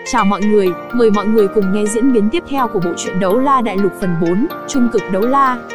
Chào mọi người, mời mọi người cùng nghe diễn biến tiếp theo của bộ truyện Đấu La Đại Lục phần 4, Trung cực đấu la.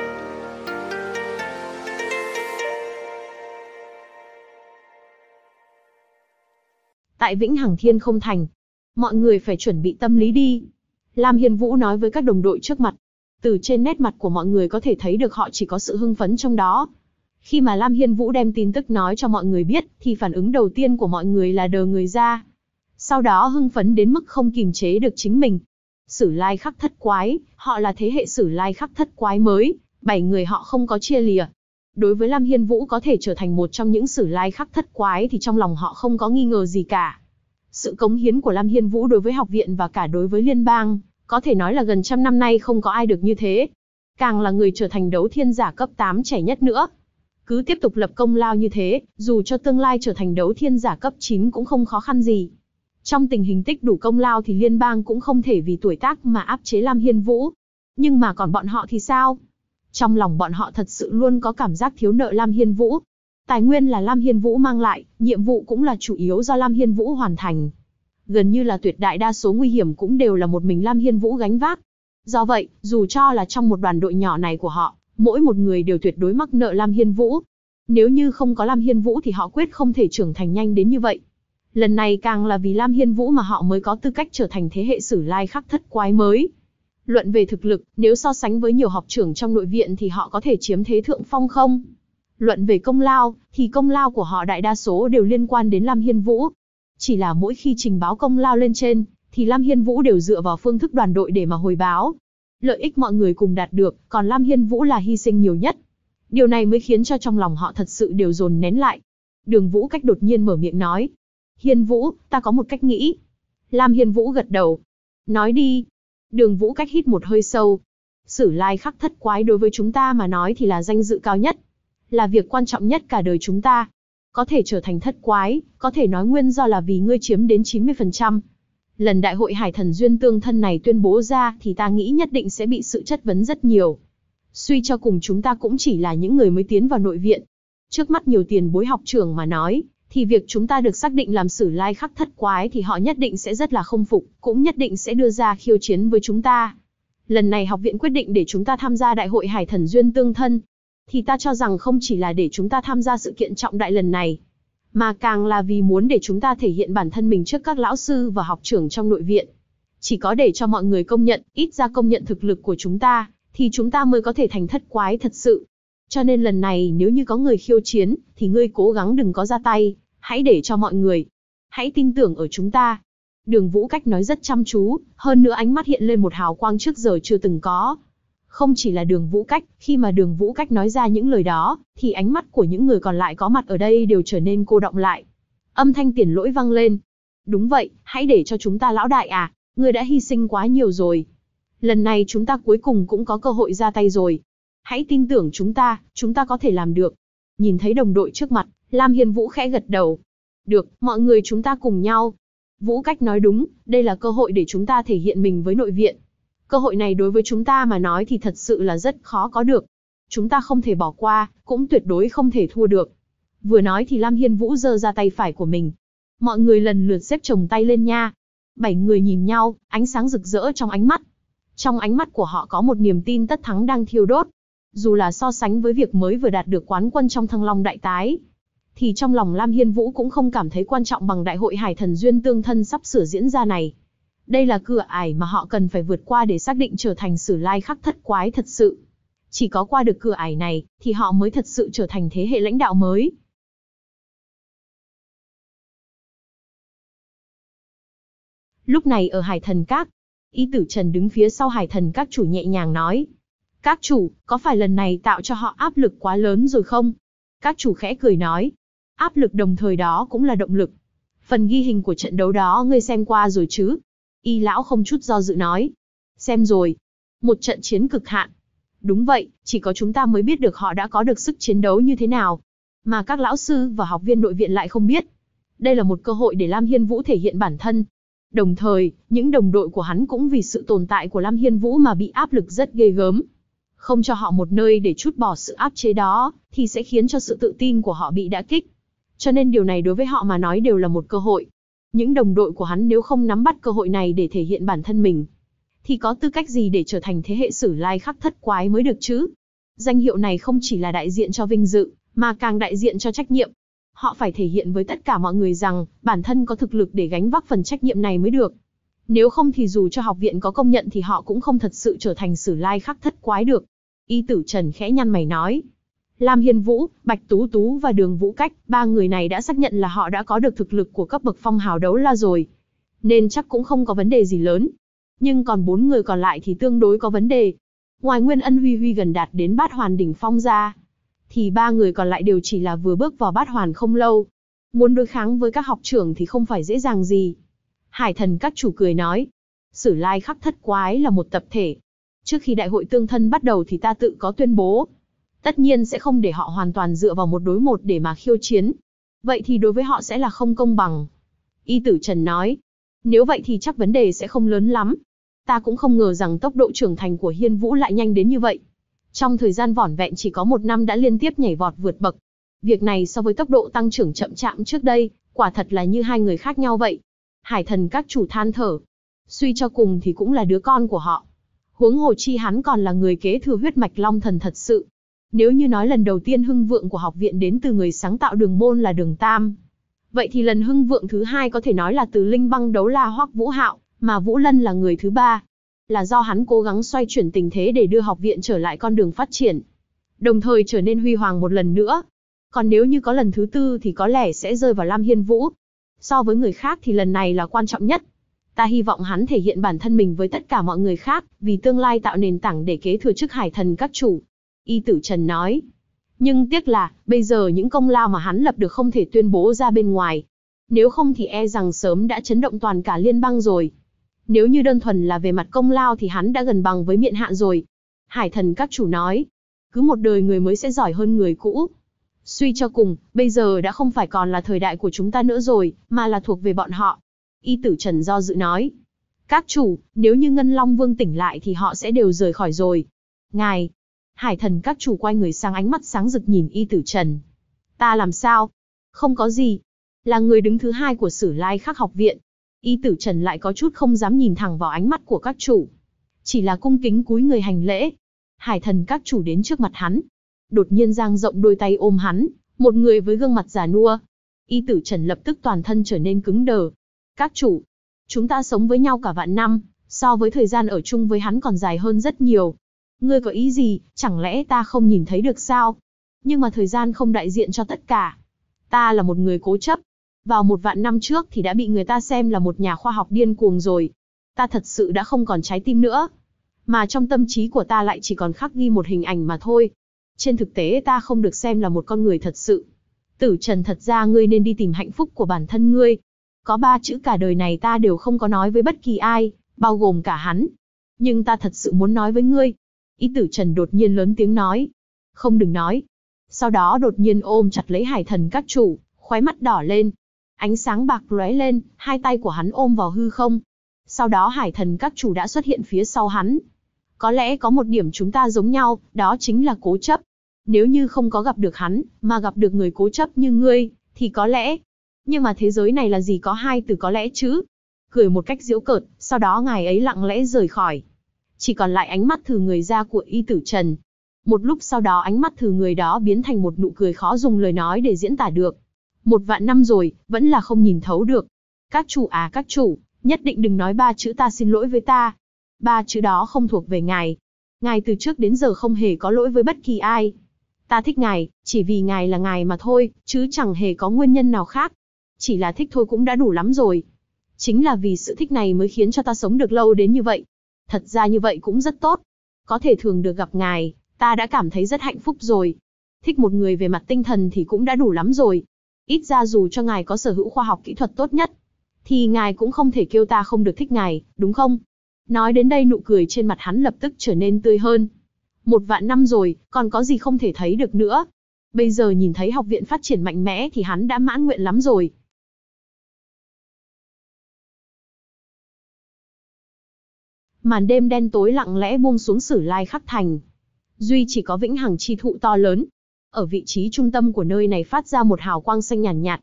Tại Vĩnh Hằng Thiên Không Thành, mọi người phải chuẩn bị tâm lý đi. Lam Hiên Vũ nói với các đồng đội trước mặt. Từ trên nét mặt của mọi người có thể thấy được họ chỉ có sự hưng phấn trong đó. Khi mà Lam Hiên Vũ đem tin tức nói cho mọi người biết, thì phản ứng đầu tiên của mọi người là đờ người ra. Sau đó hưng phấn đến mức không kìm chế được chính mình. Sử Lai Khắc Thất Quái, họ là thế hệ Sử Lai Khắc Thất Quái mới, 7 người họ không có chia lìa. Đối với Lam Hiên Vũ có thể trở thành một trong những Sử Lai Khắc Thất Quái thì trong lòng họ không có nghi ngờ gì cả. Sự cống hiến của Lam Hiên Vũ đối với học viện và cả đối với liên bang, có thể nói là gần trăm năm nay không có ai được như thế. Càng là người trở thành đấu thiên giả cấp 8 trẻ nhất nữa. Cứ tiếp tục lập công lao như thế, dù cho tương lai trở thành đấu thiên giả cấp 9 cũng không khó khăn gì. Trong tình hình tích đủ công lao thì liên bang cũng không thể vì tuổi tác mà áp chế Lam Hiên Vũ. Nhưng mà còn bọn họ thì sao? Trong lòng bọn họ thật sự luôn có cảm giác thiếu nợ Lam Hiên Vũ. Tài nguyên là Lam Hiên Vũ mang lại, nhiệm vụ cũng là chủ yếu do Lam Hiên Vũ hoàn thành. Gần như là tuyệt đại đa số nguy hiểm cũng đều là một mình Lam Hiên Vũ gánh vác. Do vậy, dù cho là trong một đoàn đội nhỏ này của họ, mỗi một người đều tuyệt đối mắc nợ Lam Hiên Vũ. Nếu như không có Lam Hiên Vũ thì họ quyết không thể trưởng thành nhanh đến như vậy. Lần này càng là vì Lam Hiên Vũ mà họ mới có tư cách trở thành thế hệ Sử Lai Khắc Thất Quái mới. Luận về thực lực, nếu so sánh với nhiều học trưởng trong nội viện thì họ có thể chiếm thế thượng phong không? Luận về công lao, thì công lao của họ đại đa số đều liên quan đến Lam Hiên Vũ. Chỉ là mỗi khi trình báo công lao lên trên, thì Lam Hiên Vũ đều dựa vào phương thức đoàn đội để mà hồi báo. Lợi ích mọi người cùng đạt được, còn Lam Hiên Vũ là hy sinh nhiều nhất. Điều này mới khiến cho trong lòng họ thật sự đều dồn nén lại. Đường Vũ Cách đột nhiên mở miệng nói. Hiên Vũ, ta có một cách nghĩ. Lam Hiên Vũ gật đầu. Nói đi. Đường Vũ Cách hít một hơi sâu. Sử Lai Khắc Thất Quái đối với chúng ta mà nói thì là danh dự cao nhất. Là việc quan trọng nhất cả đời chúng ta. Có thể trở thành thất quái, có thể nói nguyên do là vì ngươi chiếm đến 90%. Lần đại hội Hải Thần Duyên Tương Thân này tuyên bố ra thì ta nghĩ nhất định sẽ bị sự chất vấn rất nhiều. Suy cho cùng chúng ta cũng chỉ là những người mới tiến vào nội viện. Trước mắt nhiều tiền bối học trưởng mà nói, thì việc chúng ta được xác định làm Sử Lai Khắc Thất Quái thì họ nhất định sẽ rất là không phục, cũng nhất định sẽ đưa ra khiêu chiến với chúng ta. Lần này học viện quyết định để chúng ta tham gia đại hội Hải Thần Duyên Tương Thân, thì ta cho rằng không chỉ là để chúng ta tham gia sự kiện trọng đại lần này, mà càng là vì muốn để chúng ta thể hiện bản thân mình trước các lão sư và học trưởng trong nội viện. Chỉ có để cho mọi người công nhận, ít ra công nhận thực lực của chúng ta, thì chúng ta mới có thể thành thất quái thật sự. Cho nên lần này nếu như có người khiêu chiến, thì ngươi cố gắng đừng có ra tay, hãy để cho mọi người. Hãy tin tưởng ở chúng ta. Đường Vũ Cách nói rất chăm chú, hơn nữa ánh mắt hiện lên một hào quang trước giờ chưa từng có. Không chỉ là Đường Vũ Cách, khi mà Đường Vũ Cách nói ra những lời đó, thì ánh mắt của những người còn lại có mặt ở đây đều trở nên cô đọng lại. Âm thanh Tiền Lỗi vang lên. Đúng vậy, hãy để cho chúng ta lão đại à, ngươi đã hy sinh quá nhiều rồi. Lần này chúng ta cuối cùng cũng có cơ hội ra tay rồi. Hãy tin tưởng chúng ta có thể làm được. Nhìn thấy đồng đội trước mặt, Lam Hiên Vũ khẽ gật đầu. Được, mọi người chúng ta cùng nhau. Vũ Cách nói đúng, đây là cơ hội để chúng ta thể hiện mình với nội viện. Cơ hội này đối với chúng ta mà nói thì thật sự là rất khó có được. Chúng ta không thể bỏ qua, cũng tuyệt đối không thể thua được. Vừa nói thì Lam Hiên Vũ giơ ra tay phải của mình. Mọi người lần lượt xếp chồng tay lên nha. 7 người nhìn nhau, ánh sáng rực rỡ trong ánh mắt. Trong ánh mắt của họ có một niềm tin tất thắng đang thiêu đốt. Dù là so sánh với việc mới vừa đạt được quán quân trong Thăng Long Đại Tái, thì trong lòng Lam Hiên Vũ cũng không cảm thấy quan trọng bằng đại hội Hải Thần Duyên Tương Thân sắp sửa diễn ra này. Đây là cửa ải mà họ cần phải vượt qua để xác định trở thành Sử Lai Khắc Thất Quái thật sự. Chỉ có qua được cửa ải này, thì họ mới thật sự trở thành thế hệ lãnh đạo mới. Lúc này ở Hải Thần Các, Y Tử Trần đứng phía sau Hải Thần Các chủ nhẹ nhàng nói. Các chủ, có phải lần này tạo cho họ áp lực quá lớn rồi không? Các chủ khẽ cười nói. Áp lực đồng thời đó cũng là động lực. Phần ghi hình của trận đấu đó ngươi xem qua rồi chứ? Y lão không chút do dự nói. Xem rồi. Một trận chiến cực hạn. Đúng vậy, chỉ có chúng ta mới biết được họ đã có được sức chiến đấu như thế nào. Mà các lão sư và học viên nội viện lại không biết. Đây là một cơ hội để Lam Hiên Vũ thể hiện bản thân. Đồng thời, những đồng đội của hắn cũng vì sự tồn tại của Lam Hiên Vũ mà bị áp lực rất ghê gớm. Không cho họ một nơi để trút bỏ sự áp chế đó, thì sẽ khiến cho sự tự tin của họ bị đả kích. Cho nên điều này đối với họ mà nói đều là một cơ hội. Những đồng đội của hắn nếu không nắm bắt cơ hội này để thể hiện bản thân mình, thì có tư cách gì để trở thành thế hệ Sử Lai Khắc Thất Quái mới được chứ? Danh hiệu này không chỉ là đại diện cho vinh dự, mà càng đại diện cho trách nhiệm. Họ phải thể hiện với tất cả mọi người rằng, bản thân có thực lực để gánh vác phần trách nhiệm này mới được. Nếu không thì dù cho học viện có công nhận thì họ cũng không thật sự trở thành Sử Lai Khắc Thất Quái được. Y Tử Trần khẽ nhăn mày nói. Lam Hiên Vũ, Bạch Tú Tú và Đường Vũ Cách, ba người này đã xác nhận là họ đã có được thực lực của cấp bậc phong hào đấu la rồi. Nên chắc cũng không có vấn đề gì lớn. Nhưng còn 4 người còn lại thì tương đối có vấn đề. Ngoài Nguyên Ân Huy Huy gần đạt đến bát hoàn đỉnh phong ra, thì 3 người còn lại đều chỉ là vừa bước vào bát hoàn không lâu. Muốn đối kháng với các học trưởng thì không phải dễ dàng gì. Hải Thần Các Chủ cười nói. Sử Lai Khắc Thất Quái là một tập thể. Trước khi đại hội tương thân bắt đầu thì ta tự có tuyên bố. Tất nhiên sẽ không để họ hoàn toàn dựa vào một đối một để mà khiêu chiến. Vậy thì đối với họ sẽ là không công bằng. Y Tử Trần nói. Nếu vậy thì chắc vấn đề sẽ không lớn lắm. Ta cũng không ngờ rằng tốc độ trưởng thành của Hiên Vũ lại nhanh đến như vậy. Trong thời gian vỏn vẹn chỉ có 1 năm đã liên tiếp nhảy vọt vượt bậc. Việc này so với tốc độ tăng trưởng chậm chạp trước đây, quả thật là như hai người khác nhau vậy. Hải Thần Các Chủ than thở. Suy cho cùng thì cũng là đứa con của họ. Huống hồ chi hắn còn là người kế thừa huyết mạch Long Thần thật sự. Nếu như nói lần đầu tiên hưng vượng của học viện đến từ người sáng tạo Đường Môn là Đường Tam, vậy thì lần hưng vượng thứ hai có thể nói là từ Linh Băng Đấu La Hoắc Vũ Hạo, mà Vũ Lân là người thứ ba. Là do hắn cố gắng xoay chuyển tình thế để đưa học viện trở lại con đường phát triển, đồng thời trở nên huy hoàng một lần nữa. Còn nếu như có lần thứ tư thì có lẽ sẽ rơi vào Lam Hiên Vũ. So với người khác thì lần này là quan trọng nhất. Ta hy vọng hắn thể hiện bản thân mình với tất cả mọi người khác, vì tương lai tạo nền tảng để kế thừa chức Hải Thần Các Chủ. Y Tử Trần nói. Nhưng tiếc là, bây giờ những công lao mà hắn lập được không thể tuyên bố ra bên ngoài. Nếu không thì e rằng sớm đã chấn động toàn cả liên bang rồi. Nếu như đơn thuần là về mặt công lao thì hắn đã gần bằng với Miện Hạ rồi. Hải Thần Các Chủ nói. Cứ một đời người mới sẽ giỏi hơn người cũ. Suy cho cùng, bây giờ đã không phải còn là thời đại của chúng ta nữa rồi, mà là thuộc về bọn họ. Y Tử Trần do dự nói. Các chủ, nếu như Ngân Long Vương tỉnh lại thì họ sẽ đều rời khỏi rồi. Ngài. Hải Thần Các Chủ quay người sang, ánh mắt sáng rực nhìn Y Tử Trần. Ta làm sao? Không có gì. Là người đứng thứ hai của Sử Lai Khắc học viện. Y Tử Trần lại có chút không dám nhìn thẳng vào ánh mắt của các chủ. Chỉ là cung kính cúi người hành lễ. Hải Thần Các Chủ đến trước mặt hắn. Đột nhiên dang rộng đôi tay ôm hắn, một người với gương mặt già nua. Y Tử Trần lập tức toàn thân trở nên cứng đờ. Các chủ, chúng ta sống với nhau cả vạn năm, so với thời gian ở chung với hắn còn dài hơn rất nhiều. Ngươi có ý gì, chẳng lẽ ta không nhìn thấy được sao? Nhưng mà thời gian không đại diện cho tất cả. Ta là một người cố chấp. Vào 1 vạn năm trước thì đã bị người ta xem là một nhà khoa học điên cuồng rồi. Ta thật sự đã không còn trái tim nữa. Mà trong tâm trí của ta lại chỉ còn khắc ghi một hình ảnh mà thôi. Trên thực tế ta không được xem là một con người thật sự. Tử Trần, thật ra ngươi nên đi tìm hạnh phúc của bản thân ngươi. Có 3 chữ cả đời này ta đều không có nói với bất kỳ ai, bao gồm cả hắn. Nhưng ta thật sự muốn nói với ngươi. Y Tử Trần đột nhiên lớn tiếng nói. Không, đừng nói. Sau đó đột nhiên ôm chặt lấy Hải Thần Các Chủ, khóe mắt đỏ lên. Ánh sáng bạc lóe lên, hai tay của hắn ôm vào hư không. Sau đó Hải Thần Các Chủ đã xuất hiện phía sau hắn. Có lẽ có một điểm chúng ta giống nhau, đó chính là cố chấp. Nếu như không có gặp được hắn, mà gặp được người cố chấp như ngươi, thì có lẽ. Nhưng mà thế giới này là gì có 2 từ có lẽ chứ? Cười một cách giễu cợt, sau đó ngài ấy lặng lẽ rời khỏi. Chỉ còn lại ánh mắt thử người ra của Y Tử Trần. Một lúc sau đó ánh mắt thử người đó biến thành một nụ cười khó dùng lời nói để diễn tả được. 1 vạn năm rồi, vẫn là không nhìn thấu được. Các chủ à các chủ, nhất định đừng nói 3 chữ ta xin lỗi với ta. 3 chữ đó không thuộc về ngài. Ngài từ trước đến giờ không hề có lỗi với bất kỳ ai. Ta thích ngài, chỉ vì ngài là ngài mà thôi, chứ chẳng hề có nguyên nhân nào khác. Chỉ là thích thôi cũng đã đủ lắm rồi. Chính là vì sự thích này mới khiến cho ta sống được lâu đến như vậy. Thật ra như vậy cũng rất tốt. Có thể thường được gặp ngài, ta đã cảm thấy rất hạnh phúc rồi. Thích một người về mặt tinh thần thì cũng đã đủ lắm rồi. Ít ra dù cho ngài có sở hữu khoa học kỹ thuật tốt nhất, thì ngài cũng không thể kêu ta không được thích ngài, đúng không? Nói đến đây nụ cười trên mặt hắn lập tức trở nên tươi hơn. 1 vạn năm rồi, còn có gì không thể thấy được nữa. Bây giờ nhìn thấy học viện phát triển mạnh mẽ thì hắn đã mãn nguyện lắm rồi. Màn đêm đen tối lặng lẽ buông xuống Sử Lai Khắc Thành. Duy chỉ có vĩnh hằng chi thụ to lớn. Ở vị trí trung tâm của nơi này phát ra một hào quang xanh nhàn nhạt.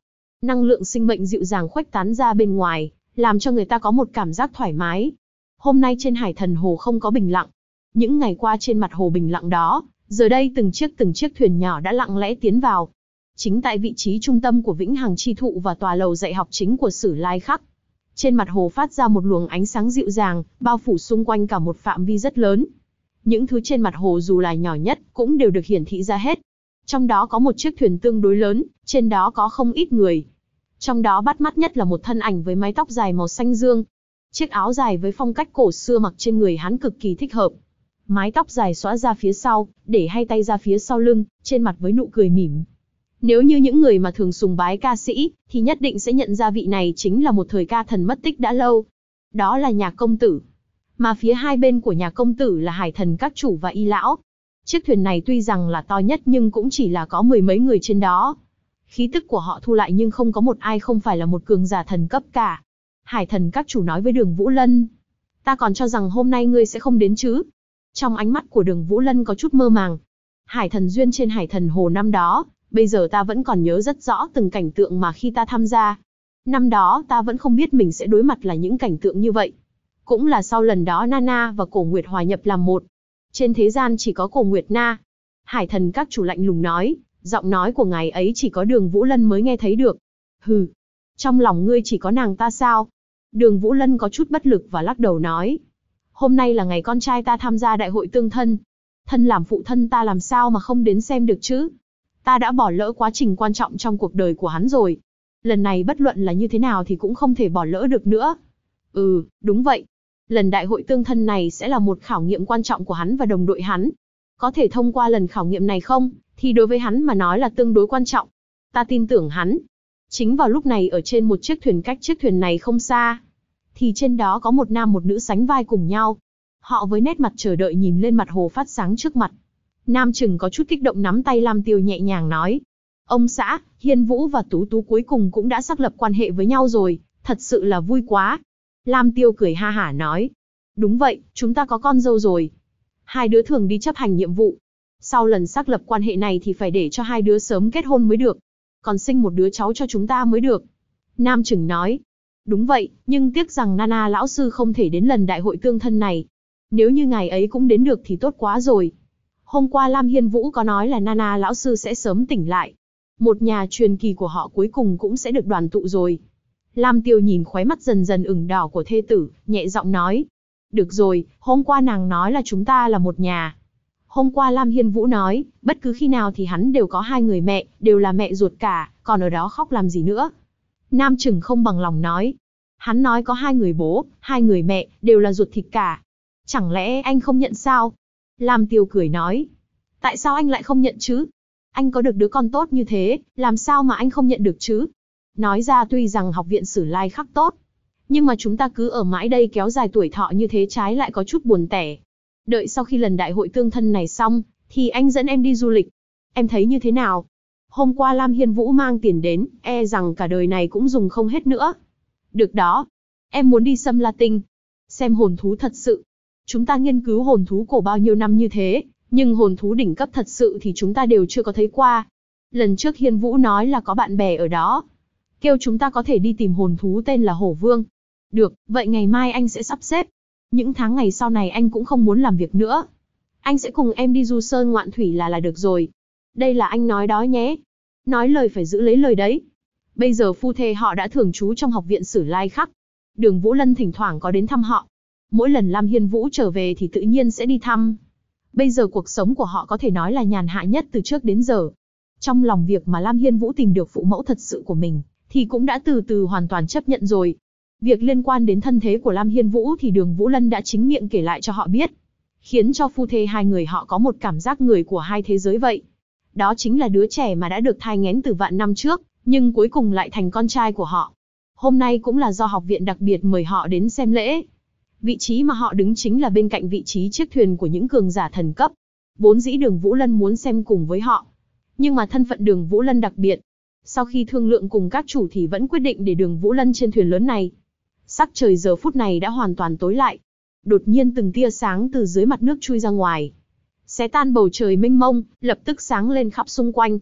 Năng lượng sinh mệnh dịu dàng khuếch tán ra bên ngoài, làm cho người ta có một cảm giác thoải mái. Hôm nay trên Hải Thần Hồ không có bình lặng. Những ngày qua trên mặt hồ bình lặng đó, giờ đây từng chiếc thuyền nhỏ đã lặng lẽ tiến vào. Chính tại vị trí trung tâm của Vĩnh Hằng Chi Thụ và tòa lầu dạy học chính của Sử Lai Khắc. Trên mặt hồ phát ra một luồng ánh sáng dịu dàng, bao phủ xung quanh cả một phạm vi rất lớn. Những thứ trên mặt hồ dù là nhỏ nhất, cũng đều được hiển thị ra hết. Trong đó có một chiếc thuyền tương đối lớn, trên đó có không ít người. Trong đó bắt mắt nhất là một thân ảnh với mái tóc dài màu xanh dương. Chiếc áo dài với phong cách cổ xưa mặc trên người hắn cực kỳ thích hợp. Mái tóc dài xõa ra phía sau, để hai tay ra phía sau lưng, trên mặt với nụ cười mỉm. Nếu như những người mà thường sùng bái ca sĩ, thì nhất định sẽ nhận ra vị này chính là một thời ca thần mất tích đã lâu. Đó là Nhạc công tử. Mà phía hai bên của Nhạc công tử là Hải Thần các chủ và Y lão. Chiếc thuyền này tuy rằng là to nhất nhưng cũng chỉ là có mười mấy người trên đó. Khí tức của họ thu lại nhưng không có một ai không phải là một cường giả thần cấp cả. Hải Thần các chủ nói với Đường Vũ Lân. Ta còn cho rằng hôm nay ngươi sẽ không đến chứ. Trong ánh mắt của Đường Vũ Lân có chút mơ màng. Hải Thần Duyên trên Hải Thần Hồ năm đó, bây giờ ta vẫn còn nhớ rất rõ từng cảnh tượng mà khi ta tham gia. Năm đó ta vẫn không biết mình sẽ đối mặt là những cảnh tượng như vậy. Cũng là sau lần đó Nana và Cổ Nguyệt hòa nhập làm một. Trên thế gian chỉ có Cổ Nguyệt Na. Hải Thần các chủ lạnh lùng nói, giọng nói của ngài ấy chỉ có Đường Vũ Lân mới nghe thấy được. Hừ, trong lòng ngươi chỉ có nàng ta sao? Đường Vũ Lân có chút bất lực và lắc đầu nói. Hôm nay là ngày con trai ta tham gia đại hội tương thân. Thân làm phụ thân ta làm sao mà không đến xem được chứ? Ta đã bỏ lỡ quá trình quan trọng trong cuộc đời của hắn rồi. Lần này bất luận là như thế nào thì cũng không thể bỏ lỡ được nữa. Ừ, đúng vậy. Lần đại hội tương thân này sẽ là một khảo nghiệm quan trọng của hắn và đồng đội hắn. Có thể thông qua lần khảo nghiệm này không, thì đối với hắn mà nói là tương đối quan trọng. Ta tin tưởng hắn. Chính vào lúc này ở trên một chiếc thuyền cách chiếc thuyền này không xa, thì trên đó có một nam một nữ sánh vai cùng nhau. Họ với nét mặt chờ đợi nhìn lên mặt hồ phát sáng trước mặt. Nam Trừng có chút kích động nắm tay Lam Tiêu nhẹ nhàng nói. Ông xã, Hiên Vũ và Tú Tú cuối cùng cũng đã xác lập quan hệ với nhau rồi, thật sự là vui quá. Lam Tiêu cười ha hả nói. Đúng vậy, chúng ta có con dâu rồi. Hai đứa thường đi chấp hành nhiệm vụ. Sau lần xác lập quan hệ này thì phải để cho hai đứa sớm kết hôn mới được. Còn sinh một đứa cháu cho chúng ta mới được. Nam Trừng nói. Đúng vậy, nhưng tiếc rằng Nana lão sư không thể đến lần đại hội tương thân này. Nếu như ngài ấy cũng đến được thì tốt quá rồi. Hôm qua Lam Hiên Vũ có nói là Nana lão sư sẽ sớm tỉnh lại. Một nhà truyền kỳ của họ cuối cùng cũng sẽ được đoàn tụ rồi. Lam Tiêu nhìn khóe mắt dần dần ửng đỏ của thê tử, nhẹ giọng nói. Được rồi, hôm qua nàng nói là chúng ta là một nhà. Hôm qua Lam Hiên Vũ nói, bất cứ khi nào thì hắn đều có hai người mẹ, đều là mẹ ruột cả, còn ở đó khóc làm gì nữa. Nam Trừng không bằng lòng nói. Hắn nói có hai người bố, hai người mẹ, đều là ruột thịt cả. Chẳng lẽ anh không nhận sao? Lam Tiêu cười nói. Tại sao anh lại không nhận chứ? Anh có được đứa con tốt như thế, làm sao mà anh không nhận được chứ? Nói ra tuy rằng học viện Sử Lai Khắc tốt, nhưng mà chúng ta cứ ở mãi đây kéo dài tuổi thọ như thế trái lại có chút buồn tẻ. Đợi sau khi lần đại hội tương thân này xong, thì anh dẫn em đi du lịch. Em thấy như thế nào? Hôm qua Lam Hiên Vũ mang tiền đến, e rằng cả đời này cũng dùng không hết nữa. Được đó. Em muốn đi Sâm La Tinh. Xem hồn thú thật sự. Chúng ta nghiên cứu hồn thú cổ bao nhiêu năm như thế, nhưng hồn thú đỉnh cấp thật sự thì chúng ta đều chưa có thấy qua. Lần trước Hiên Vũ nói là có bạn bè ở đó, kêu chúng ta có thể đi tìm hồn thú tên là Hổ Vương. Được, vậy ngày mai anh sẽ sắp xếp. Những tháng ngày sau này anh cũng không muốn làm việc nữa. Anh sẽ cùng em đi du sơn ngoạn thủy là được rồi. Đây là anh nói đó nhé. Nói lời phải giữ lấy lời đấy. Bây giờ phu thê họ đã thường trú trong học viện Sử Lai Khắc. Đường Vũ Lân thỉnh thoảng có đến thăm họ. Mỗi lần Lam Hiên Vũ trở về thì tự nhiên sẽ đi thăm. Bây giờ cuộc sống của họ có thể nói là nhàn hạ nhất từ trước đến giờ. Trong lòng việc mà Lam Hiên Vũ tìm được phụ mẫu thật sự của mình, thì cũng đã từ từ hoàn toàn chấp nhận rồi. Việc liên quan đến thân thế của Lam Hiên Vũ thì Đường Vũ Lân đã chính miệng kể lại cho họ biết, khiến cho phu thê hai người họ có một cảm giác người của hai thế giới vậy. Đó chính là đứa trẻ mà đã được thai nghén từ vạn năm trước, nhưng cuối cùng lại thành con trai của họ. Hôm nay cũng là do học viện đặc biệt mời họ đến xem lễ. Vị trí mà họ đứng chính là bên cạnh vị trí chiếc thuyền của những cường giả thần cấp. Vốn dĩ Đường Vũ Lân muốn xem cùng với họ, nhưng mà thân phận Đường Vũ Lân đặc biệt. Sau khi thương lượng cùng các chủ thì vẫn quyết định để Đường Vũ Lân trên thuyền lớn này. Sắc trời giờ phút này đã hoàn toàn tối lại. Đột nhiên từng tia sáng từ dưới mặt nước chui ra ngoài, xé tan bầu trời mênh mông, lập tức sáng lên khắp xung quanh.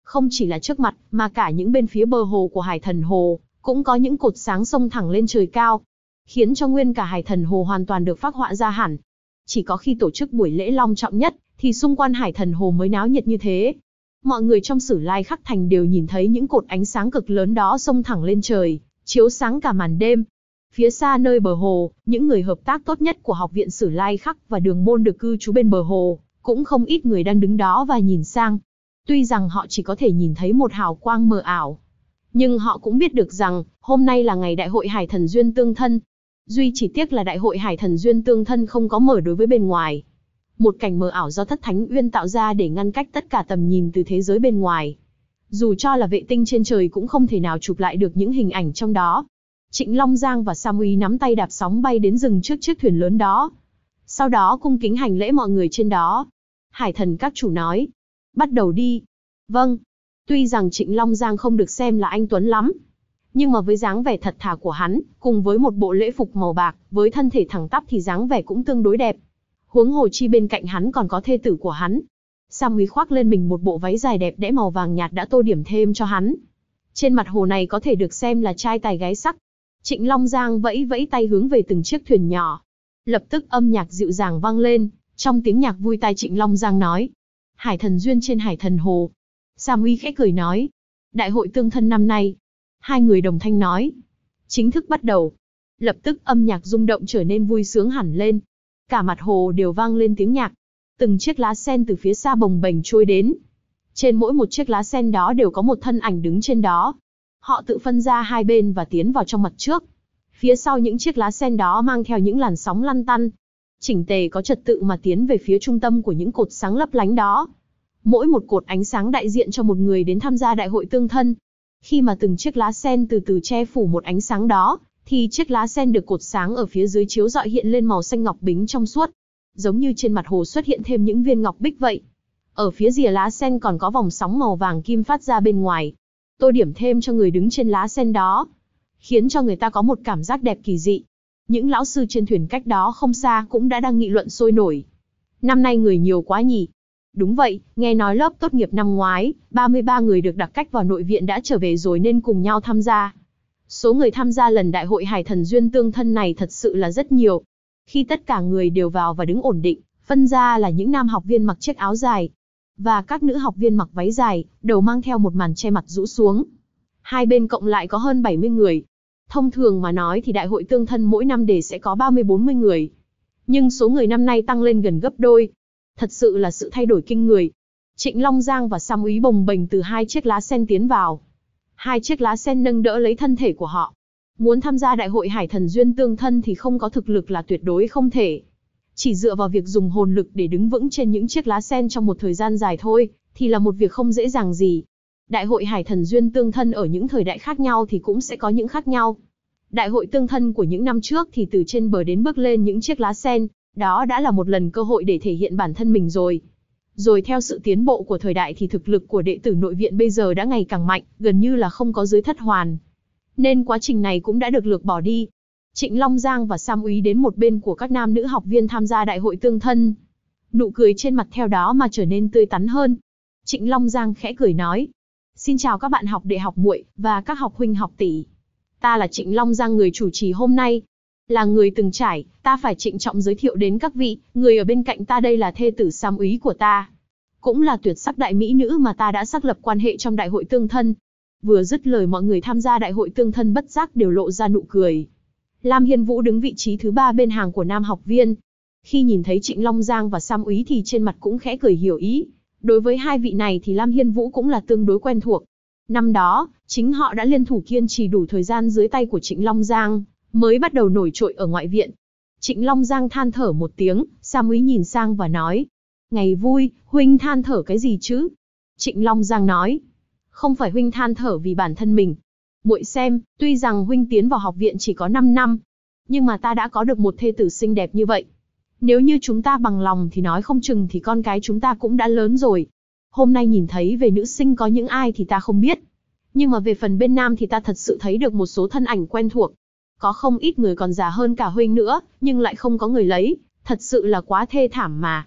Không chỉ là trước mặt, mà cả những bên phía bờ hồ của Hải Thần Hồ, cũng có những cột sáng xông thẳng lên trời cao, khiến cho nguyên cả Hải Thần Hồ hoàn toàn được phác họa ra hẳn. Chỉ có khi tổ chức buổi lễ long trọng nhất, thì xung quanh Hải Thần Hồ mới náo nhiệt như thế. Mọi người trong Sử Lai Khắc Thành đều nhìn thấy những cột ánh sáng cực lớn đó xông thẳng lên trời, chiếu sáng cả màn đêm. Phía xa nơi bờ hồ, những người hợp tác tốt nhất của Học viện Sử Lai Khắc và Đường Môn được cư trú bên bờ hồ, cũng không ít người đang đứng đó và nhìn sang. Tuy rằng họ chỉ có thể nhìn thấy một hào quang mờ ảo, nhưng họ cũng biết được rằng, hôm nay là ngày Đại hội Hải Thần Duyên Tương Thân. Duy chỉ tiếc là Đại hội Hải Thần Duyên Tương Thân không có mở đối với bên ngoài. Một cảnh mờ ảo do Thất Thánh Uyên tạo ra để ngăn cách tất cả tầm nhìn từ thế giới bên ngoài. Dù cho là vệ tinh trên trời cũng không thể nào chụp lại được những hình ảnh trong đó. Trịnh Long Giang và Sam Uy nắm tay đạp sóng bay đến dừng trước chiếc thuyền lớn đó. Sau đó cung kính hành lễ mọi người trên đó. Hải Thần các chủ nói, bắt đầu đi. Vâng. Tuy rằng Trịnh Long Giang không được xem là anh tuấn lắm, nhưng mà với dáng vẻ thật thà của hắn, cùng với một bộ lễ phục màu bạc, với thân thể thẳng tắp thì dáng vẻ cũng tương đối đẹp. Huống hồ chi bên cạnh hắn còn có thê tử của hắn. Sam Uy khoác lên mình một bộ váy dài đẹp đẽ màu vàng nhạt đã tô điểm thêm cho hắn. Trên mặt hồ này có thể được xem là trai tài gái sắc. Trịnh Long Giang vẫy vẫy tay hướng về từng chiếc thuyền nhỏ. Lập tức âm nhạc dịu dàng vang lên, trong tiếng nhạc vui tai Trịnh Long Giang nói: Hải Thần Duyên trên Hải Thần Hồ. Sam Uy khẽ cười nói: Đại hội tương thân năm nay. Hai người đồng thanh nói: Chính thức bắt đầu. Lập tức âm nhạc rung động trở nên vui sướng hẳn lên. Cả mặt hồ đều vang lên tiếng nhạc. Từng chiếc lá sen từ phía xa bồng bềnh trôi đến. Trên mỗi một chiếc lá sen đó đều có một thân ảnh đứng trên đó. Họ tự phân ra hai bên và tiến vào trong mặt trước. Phía sau những chiếc lá sen đó mang theo những làn sóng lăn tăn. Chỉnh tề có trật tự mà tiến về phía trung tâm của những cột sáng lấp lánh đó. Mỗi một cột ánh sáng đại diện cho một người đến tham gia đại hội tương thân. Khi mà từng chiếc lá sen từ từ che phủ một ánh sáng đó, thì chiếc lá sen được cột sáng ở phía dưới chiếu rọi hiện lên màu xanh ngọc bính trong suốt. Giống như trên mặt hồ xuất hiện thêm những viên ngọc bích vậy. Ở phía rìa lá sen còn có vòng sóng màu vàng kim phát ra bên ngoài. Tô điểm thêm cho người đứng trên lá sen đó, khiến cho người ta có một cảm giác đẹp kỳ dị. Những lão sư trên thuyền cách đó không xa cũng đã đang nghị luận sôi nổi. Năm nay người nhiều quá nhỉ? Đúng vậy, nghe nói lớp tốt nghiệp năm ngoái, 33 người được đặc cách vào nội viện đã trở về rồi nên cùng nhau tham gia. Số người tham gia lần đại hội Hải Thần Duyên Tương Thân này thật sự là rất nhiều. Khi tất cả người đều vào và đứng ổn định, phân ra là những nam học viên mặc chiếc áo dài, và các nữ học viên mặc váy dài, đầu mang theo một màn che mặt rũ xuống. Hai bên cộng lại có hơn 70 người. Thông thường mà nói thì đại hội tương thân mỗi năm đề sẽ có 30-40 người. Nhưng số người năm nay tăng lên gần gấp đôi. Thật sự là sự thay đổi kinh người. Trịnh Long Giang và Sam Úy bồng bềnh từ hai chiếc lá sen tiến vào. Hai chiếc lá sen nâng đỡ lấy thân thể của họ. Muốn tham gia đại hội Hải Thần Duyên Tương Thân thì không có thực lực là tuyệt đối không thể. Chỉ dựa vào việc dùng hồn lực để đứng vững trên những chiếc lá sen trong một thời gian dài thôi, thì là một việc không dễ dàng gì. Đại hội Hải Thần Duyên Tương Thân ở những thời đại khác nhau thì cũng sẽ có những khác nhau. Đại hội tương thân của những năm trước thì từ trên bờ đến bước lên những chiếc lá sen, đó đã là một lần cơ hội để thể hiện bản thân mình rồi. Rồi theo sự tiến bộ của thời đại thì thực lực của đệ tử nội viện bây giờ đã ngày càng mạnh, gần như là không có dưới thất hoàn. Nên quá trình này cũng đã được lược bỏ đi. Trịnh Long Giang và Sam Úy đến một bên của các nam nữ học viên tham gia đại hội tương thân. Nụ cười trên mặt theo đó mà trở nên tươi tắn hơn. Trịnh Long Giang khẽ cười nói: Xin chào các bạn học đệ học muội và các học huynh học tỷ. Ta là Trịnh Long Giang, người chủ trì hôm nay. Là người từng trải, ta phải trịnh trọng giới thiệu đến các vị, người ở bên cạnh ta đây là thê tử Sam Úy của ta. Cũng là tuyệt sắc đại mỹ nữ mà ta đã xác lập quan hệ trong đại hội tương thân. Vừa dứt lời mọi người tham gia đại hội tương thân bất giác đều lộ ra nụ cười. Lam Hiên Vũ đứng vị trí thứ 3 bên hàng của nam học viên. Khi nhìn thấy Trịnh Long Giang và Sam Úy thì trên mặt cũng khẽ cười hiểu ý. Đối với hai vị này thì Lam Hiên Vũ cũng là tương đối quen thuộc. Năm đó, chính họ đã liên thủ kiên trì đủ thời gian dưới tay của Trịnh Long Giang, mới bắt đầu nổi trội ở ngoại viện. Trịnh Long Giang than thở một tiếng, Sam Úy nhìn sang và nói: Ngày vui, huynh than thở cái gì chứ? Trịnh Long Giang nói: Không phải huynh than thở vì bản thân mình. Muội xem, tuy rằng huynh tiến vào học viện chỉ có 5 năm, nhưng mà ta đã có được một thê tử xinh đẹp như vậy. Nếu như chúng ta bằng lòng thì nói không chừng thì con cái chúng ta cũng đã lớn rồi. Hôm nay nhìn thấy về nữ sinh có những ai thì ta không biết. Nhưng mà về phần bên nam thì ta thật sự thấy được một số thân ảnh quen thuộc. Có không ít người còn già hơn cả huynh nữa, nhưng lại không có người lấy. Thật sự là quá thê thảm mà.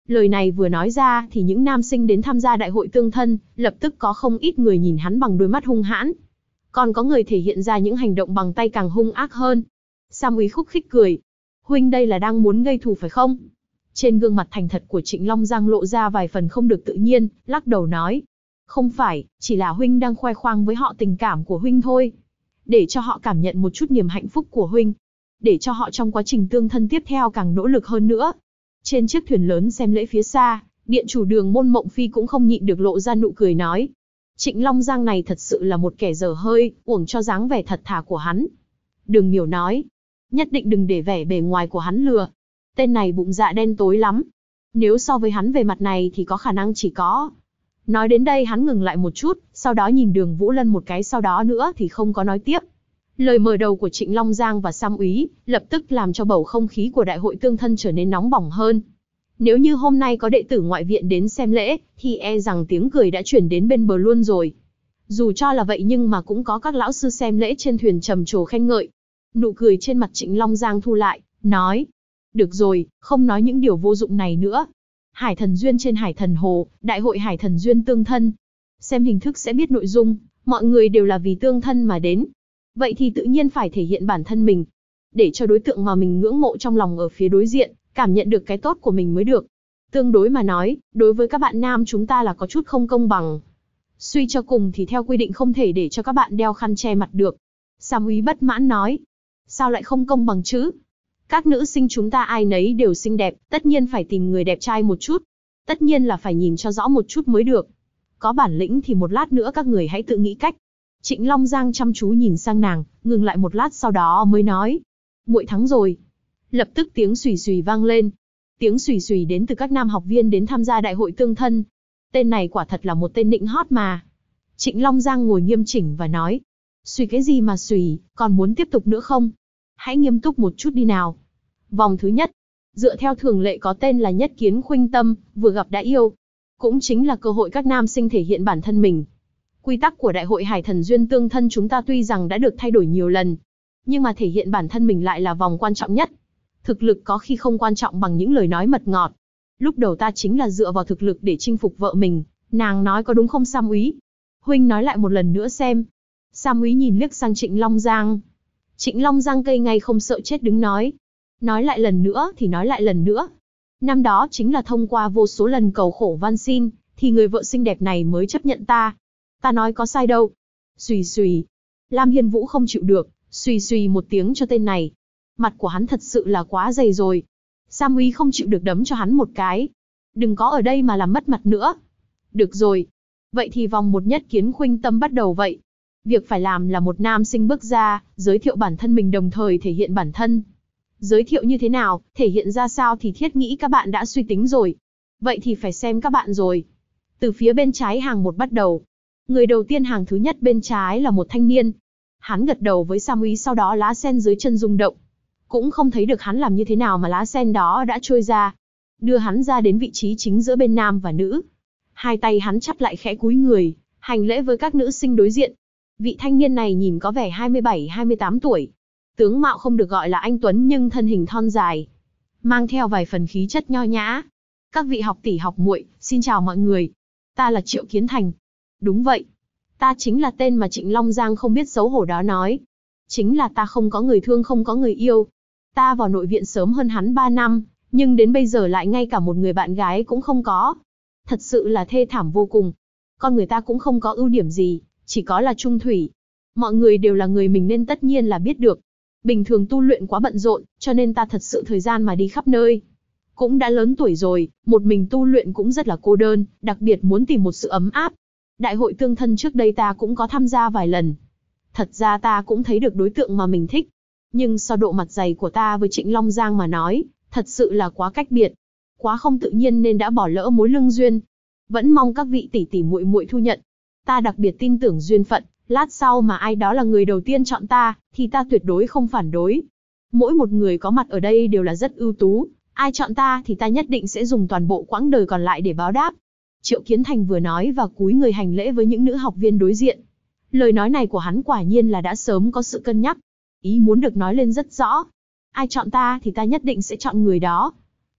Lời này vừa nói ra thì những nam sinh đến tham gia đại hội tương thân, lập tức có không ít người nhìn hắn bằng đôi mắt hung hãn. Còn có người thể hiện ra những hành động bằng tay càng hung ác hơn. Sam Úy khúc khích cười. Huynh đây là đang muốn gây thù phải không? Trên gương mặt thành thật của Trịnh Long Giang lộ ra vài phần không được tự nhiên, lắc đầu nói. Không phải, chỉ là huynh đang khoe khoang với họ tình cảm của huynh thôi. Để cho họ cảm nhận một chút niềm hạnh phúc của huynh. Để cho họ trong quá trình tương thân tiếp theo càng nỗ lực hơn nữa. Trên chiếc thuyền lớn xem lễ phía xa, điện chủ Đường Môn Mộng Phi cũng không nhịn được lộ ra nụ cười nói. Trịnh Long Giang này thật sự là một kẻ dở hơi, uổng cho dáng vẻ thật thà của hắn. Đường Miểu nói. Nhất định đừng để vẻ bề ngoài của hắn lừa. Tên này bụng dạ đen tối lắm. Nếu so với hắn về mặt này thì có khả năng chỉ có. Nói đến đây hắn ngừng lại một chút, sau đó nhìn Đường Vũ Lân một cái, sau đó nữa thì không có nói tiếp. Lời mở đầu của Trịnh Long Giang và Sam Úy lập tức làm cho bầu không khí của đại hội tương thân trở nên nóng bỏng hơn. Nếu như hôm nay có đệ tử ngoại viện đến xem lễ, thì e rằng tiếng cười đã chuyển đến bên bờ luôn rồi. Dù cho là vậy nhưng mà cũng có các lão sư xem lễ trên thuyền trầm trồ khen ngợi. Nụ cười trên mặt Trịnh Long Giang thu lại, nói. Được rồi, không nói những điều vô dụng này nữa. Hải Thần Duyên trên Hải Thần Hồ, đại hội Hải Thần Duyên tương thân. Xem hình thức sẽ biết nội dung, mọi người đều là vì tương thân mà đến. Vậy thì tự nhiên phải thể hiện bản thân mình. Để cho đối tượng mà mình ngưỡng mộ trong lòng ở phía đối diện, cảm nhận được cái tốt của mình mới được. Tương đối mà nói, đối với các bạn nam chúng ta là có chút không công bằng. Suy cho cùng thì theo quy định không thể để cho các bạn đeo khăn che mặt được. Sam Úy bất mãn nói. Sao lại không công bằng chứ? Các nữ sinh chúng ta ai nấy đều xinh đẹp, tất nhiên phải tìm người đẹp trai một chút. Tất nhiên là phải nhìn cho rõ một chút mới được. Có bản lĩnh thì một lát nữa các người hãy tự nghĩ cách. Trịnh Long Giang chăm chú nhìn sang nàng, ngừng lại một lát sau đó mới nói. Muội thắng rồi. Lập tức tiếng xùy xùy vang lên. Tiếng xùy xùy đến từ các nam học viên đến tham gia đại hội tương thân. Tên này quả thật là một tên nịnh hót mà. Trịnh Long Giang ngồi nghiêm chỉnh và nói. Xùy cái gì mà xùy, còn muốn tiếp tục nữa không? Hãy nghiêm túc một chút đi nào. Vòng thứ nhất. Dựa theo thường lệ có tên là nhất kiến khuynh tâm, vừa gặp đã yêu. Cũng chính là cơ hội các nam sinh thể hiện bản thân mình. Quy tắc của đại hội Hải Thần Duyên tương thân chúng ta tuy rằng đã được thay đổi nhiều lần, nhưng mà thể hiện bản thân mình lại là vòng quan trọng nhất. Thực lực có khi không quan trọng bằng những lời nói mật ngọt. Lúc đầu ta chính là dựa vào thực lực để chinh phục vợ mình, nàng nói có đúng không Sam Úy? Huynh nói lại một lần nữa xem. Sam Úy nhìn liếc sang Trịnh Long Giang. Trịnh Long Giang cây ngay không sợ chết đứng nói. Nói lại lần nữa thì nói lại lần nữa. Năm đó chính là thông qua vô số lần cầu khổ van xin, thì người vợ xinh đẹp này mới chấp nhận ta. Ta nói có sai đâu. Xùy xùy. Lam Hiên Vũ không chịu được, xùy xùy một tiếng cho tên này. Mặt của hắn thật sự là quá dày rồi. Sam Úy không chịu được đấm cho hắn một cái. Đừng có ở đây mà làm mất mặt nữa. Được rồi. Vậy thì vòng một nhất kiến khuynh tâm bắt đầu vậy. Việc phải làm là một nam sinh bước ra, giới thiệu bản thân mình đồng thời thể hiện bản thân. Giới thiệu như thế nào, thể hiện ra sao thì thiết nghĩ các bạn đã suy tính rồi. Vậy thì phải xem các bạn rồi. Từ phía bên trái hàng một bắt đầu. Người đầu tiên hàng thứ nhất bên trái là một thanh niên. Hắn gật đầu với Sam Úy, sau đó lá sen dưới chân rung động. Cũng không thấy được hắn làm như thế nào mà lá sen đó đã trôi ra. Đưa hắn ra đến vị trí chính giữa bên nam và nữ. Hai tay hắn chắp lại khẽ cúi người, hành lễ với các nữ sinh đối diện. Vị thanh niên này nhìn có vẻ 27-28 tuổi. Tướng mạo không được gọi là anh tuấn nhưng thân hình thon dài, mang theo vài phần khí chất nho nhã. Các vị học tỷ học muội, xin chào mọi người. Ta là Triệu Kiến Thành. Đúng vậy. Ta chính là tên mà Trịnh Long Giang không biết xấu hổ đó nói. Chính là ta không có người thương không có người yêu. Ta vào nội viện sớm hơn hắn 3 năm, nhưng đến bây giờ lại ngay cả một người bạn gái cũng không có. Thật sự là thê thảm vô cùng. Con người ta cũng không có ưu điểm gì, chỉ có là trung thủy. Mọi người đều là người mình nên tất nhiên là biết được. Bình thường tu luyện quá bận rộn, cho nên ta thật sự thời gian mà đi khắp nơi. Cũng đã lớn tuổi rồi, một mình tu luyện cũng rất là cô đơn, đặc biệt muốn tìm một sự ấm áp. Đại hội tương thân trước đây ta cũng có tham gia vài lần. Thật ra ta cũng thấy được đối tượng mà mình thích. Nhưng so độ mặt dày của ta với Trịnh Long Giang mà nói, thật sự là quá cách biệt. Quá không tự nhiên nên đã bỏ lỡ mối lương duyên. Vẫn mong các vị tỷ tỷ muội muội thu nhận. Ta đặc biệt tin tưởng duyên phận, lát sau mà ai đó là người đầu tiên chọn ta, thì ta tuyệt đối không phản đối. Mỗi một người có mặt ở đây đều là rất ưu tú. Ai chọn ta thì ta nhất định sẽ dùng toàn bộ quãng đời còn lại để báo đáp. Triệu Kiến Thành vừa nói và cúi người hành lễ với những nữ học viên đối diện. Lời nói này của hắn quả nhiên là đã sớm có sự cân nhắc. Ý muốn được nói lên rất rõ. Ai chọn ta thì ta nhất định sẽ chọn người đó.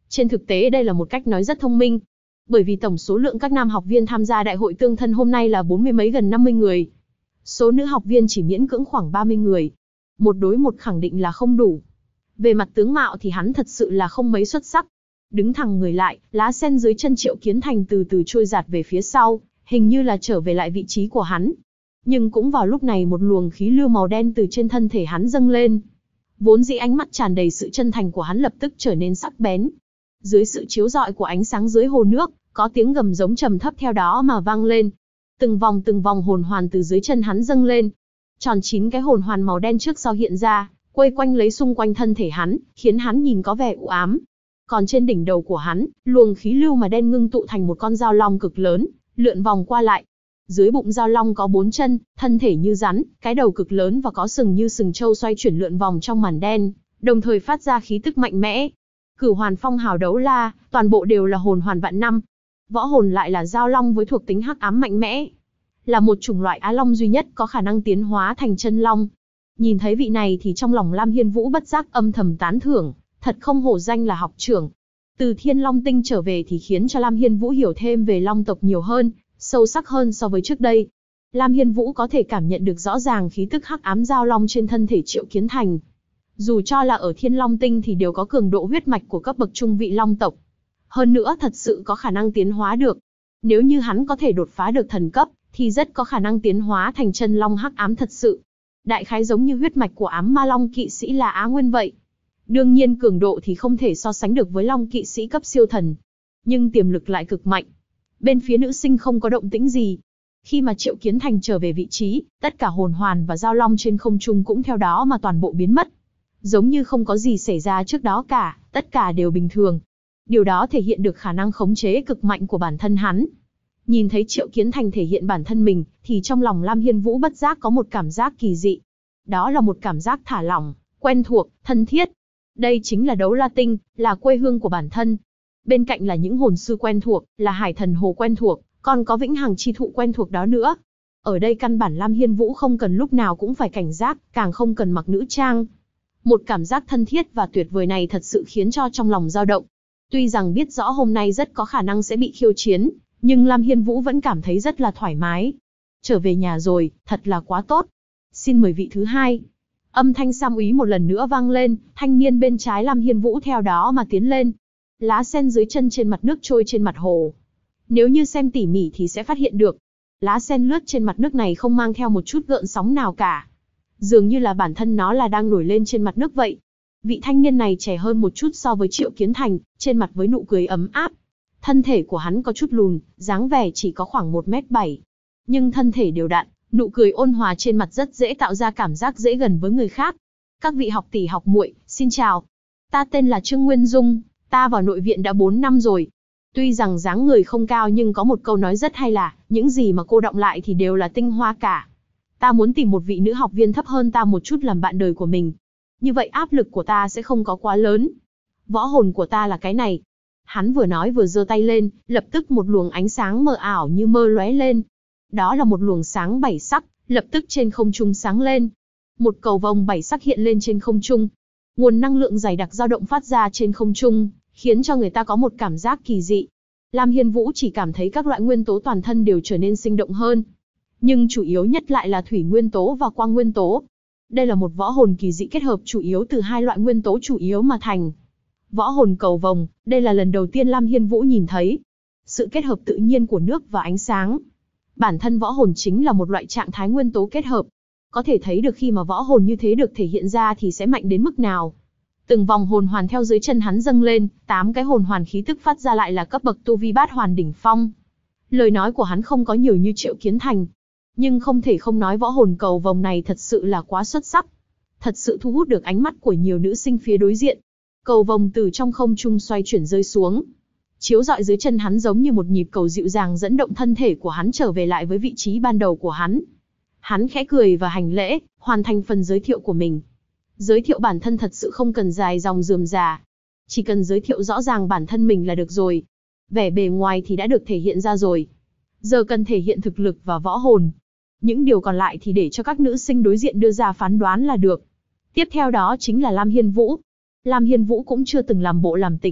Trên thực tế đây là một cách nói rất thông minh. Bởi vì tổng số lượng các nam học viên tham gia đại hội tương thân hôm nay là 40 mấy gần 50 người. Số nữ học viên chỉ miễn cưỡng khoảng 30 người. Một đối một khẳng định là không đủ. Về mặt tướng mạo thì hắn thật sự là không mấy xuất sắc. Đứng thẳng người lại, lá sen dưới chân Triệu Kiến Thành từ từ trôi giạt về phía sau, hình như là trở về lại vị trí của hắn. Nhưng cũng vào lúc này một luồng khí lưu màu đen từ trên thân thể hắn dâng lên. Vốn dĩ ánh mắt tràn đầy sự chân thành của hắn lập tức trở nên sắc bén. Dưới sự chiếu rọi của ánh sáng dưới hồ nước, có tiếng gầm giống trầm thấp theo đó mà vang lên. Từng vòng hồn hoàn từ dưới chân hắn dâng lên. Tròn 9 cái hồn hoàn màu đen trước sau hiện ra, quay quanh lấy xung quanh thân thể hắn, khiến hắn nhìn có vẻ u ám. Còn trên đỉnh đầu của hắn, luồng khí lưu mà đen ngưng tụ thành một con dao long cực lớn, lượn vòng qua lại. Dưới bụng dao long có 4 chân, thân thể như rắn, cái đầu cực lớn và có sừng như sừng trâu xoay chuyển lượn vòng trong màn đen, đồng thời phát ra khí tức mạnh mẽ. Cửu hoàn phong hào đấu la, toàn bộ đều là hồn hoàn vạn năm. Võ hồn lại là dao long với thuộc tính hắc ám mạnh mẽ. Là một chủng loại á long duy nhất có khả năng tiến hóa thành chân long. Nhìn thấy vị này thì trong lòng Lam Hiên Vũ bất giác âm thầm tán thưởng, thật không hổ danh là học trưởng. Từ Thiên Long Tinh trở về thì khiến cho Lam Hiên Vũ hiểu thêm về long tộc nhiều hơn, sâu sắc hơn so với trước đây. Lam Hiên Vũ có thể cảm nhận được rõ ràng khí tức hắc ám dao long trên thân thể Triệu Kiến Thành. Dù cho là ở Thiên Long Tinh thì đều có cường độ huyết mạch của cấp bậc trung vị long tộc. Hơn nữa thật sự có khả năng tiến hóa được. Nếu như hắn có thể đột phá được thần cấp, thì rất có khả năng tiến hóa thành chân long hắc ám thật sự. Đại khái giống như huyết mạch của ám ma long kỵ sĩ là Á Nguyên vậy. Đương nhiên cường độ thì không thể so sánh được với long kỵ sĩ cấp siêu thần. Nhưng tiềm lực lại cực mạnh. Bên phía nữ sinh không có động tĩnh gì. Khi mà Triệu Kiến Thành trở về vị trí, tất cả hồn hoàn và dao long trên không trung cũng theo đó mà toàn bộ biến mất. Giống như không có gì xảy ra trước đó cả, tất cả đều bình thường. Điều đó thể hiện được khả năng khống chế cực mạnh của bản thân hắn. Nhìn thấy Triệu Kiến Thành thể hiện bản thân mình, thì trong lòng Lam Hiên Vũ bất giác có một cảm giác kỳ dị. Đó là một cảm giác thả lỏng, quen thuộc, thân thiết. Đây chính là Đấu La Tinh, là quê hương của bản thân. Bên cạnh là những hồn sư quen thuộc, là Hải Thần Hồ quen thuộc, còn có Vĩnh Hằng Chi Thụ quen thuộc đó nữa. Ở đây căn bản Lam Hiên Vũ không cần lúc nào cũng phải cảnh giác, càng không cần mặc nữ trang. Một cảm giác thân thiết và tuyệt vời này thật sự khiến cho trong lòng dao động. Tuy rằng biết rõ hôm nay rất có khả năng sẽ bị khiêu chiến, nhưng Lam Hiên Vũ vẫn cảm thấy rất là thoải mái. Trở về nhà rồi, thật là quá tốt. Xin mời vị thứ hai. Âm thanh Sam Úy một lần nữa vang lên, thanh niên bên trái Lam Hiên Vũ theo đó mà tiến lên. Lá sen dưới chân trên mặt nước trôi trên mặt hồ. Nếu như xem tỉ mỉ thì sẽ phát hiện được, lá sen lướt trên mặt nước này không mang theo một chút gợn sóng nào cả. Dường như là bản thân nó là đang nổi lên trên mặt nước vậy. Vị thanh niên này trẻ hơn một chút so với Triệu Kiến Thành, trên mặt với nụ cười ấm áp. Thân thể của hắn có chút lùn, dáng vẻ chỉ có khoảng 1m7. Nhưng thân thể đều đặn, nụ cười ôn hòa trên mặt rất dễ tạo ra cảm giác dễ gần với người khác. Các vị học tỷ học muội, xin chào. Ta tên là Trương Nguyên Dung, ta vào nội viện đã 4 năm rồi. Tuy rằng dáng người không cao nhưng có một câu nói rất hay là, những gì mà cô đọng lại thì đều là tinh hoa cả. Ta muốn tìm một vị nữ học viên thấp hơn ta một chút làm bạn đời của mình. Như vậy áp lực của ta sẽ không có quá lớn. Võ hồn của ta là cái này. Hắn vừa nói vừa giơ tay lên, lập tức một luồng ánh sáng mờ ảo như mơ lóe lên. Đó là một luồng sáng 7 sắc, lập tức trên không trung sáng lên. Một cầu vồng 7 sắc hiện lên trên không trung. Nguồn năng lượng dày đặc dao động phát ra trên không trung, khiến cho người ta có một cảm giác kỳ dị. Lam Hiên Vũ chỉ cảm thấy các loại nguyên tố toàn thân đều trở nên sinh động hơn. Nhưng chủ yếu nhất lại là thủy nguyên tố và quang nguyên tố. Đây là một võ hồn kỳ dị kết hợp chủ yếu từ hai loại nguyên tố chủ yếu mà thành. Võ hồn cầu vồng, đây là lần đầu tiên Lam Hiên Vũ nhìn thấy. Sự kết hợp tự nhiên của nước và ánh sáng. Bản thân võ hồn chính là một loại trạng thái nguyên tố kết hợp. Có thể thấy được khi mà võ hồn như thế được thể hiện ra thì sẽ mạnh đến mức nào. Từng vòng hồn hoàn theo dưới chân hắn dâng lên, 8 cái hồn hoàn khí tức phát ra lại là cấp bậc tu vi bát hoàn đỉnh phong. Lời nói của hắn không có nhiều như Triệu Kiến Thành. Nhưng không thể không nói võ hồn cầu vồng này thật sự là quá xuất sắc. Thật sự thu hút được ánh mắt của nhiều nữ sinh phía đối diện. Cầu vồng từ trong không trung xoay chuyển rơi xuống. Chiếu rọi dưới chân hắn giống như một nhịp cầu dịu dàng dẫn động thân thể của hắn trở về lại với vị trí ban đầu của hắn. Hắn khẽ cười và hành lễ, hoàn thành phần giới thiệu của mình. Giới thiệu bản thân thật sự không cần dài dòng rườm rà. Chỉ cần giới thiệu rõ ràng bản thân mình là được rồi. Vẻ bề ngoài thì đã được thể hiện ra rồi. Giờ cần thể hiện thực lực và võ hồn. Những điều còn lại thì để cho các nữ sinh đối diện đưa ra phán đoán là được. Tiếp theo đó chính là Lam Hiên Vũ. Lam Hiên Vũ cũng chưa từng làm bộ làm tịch.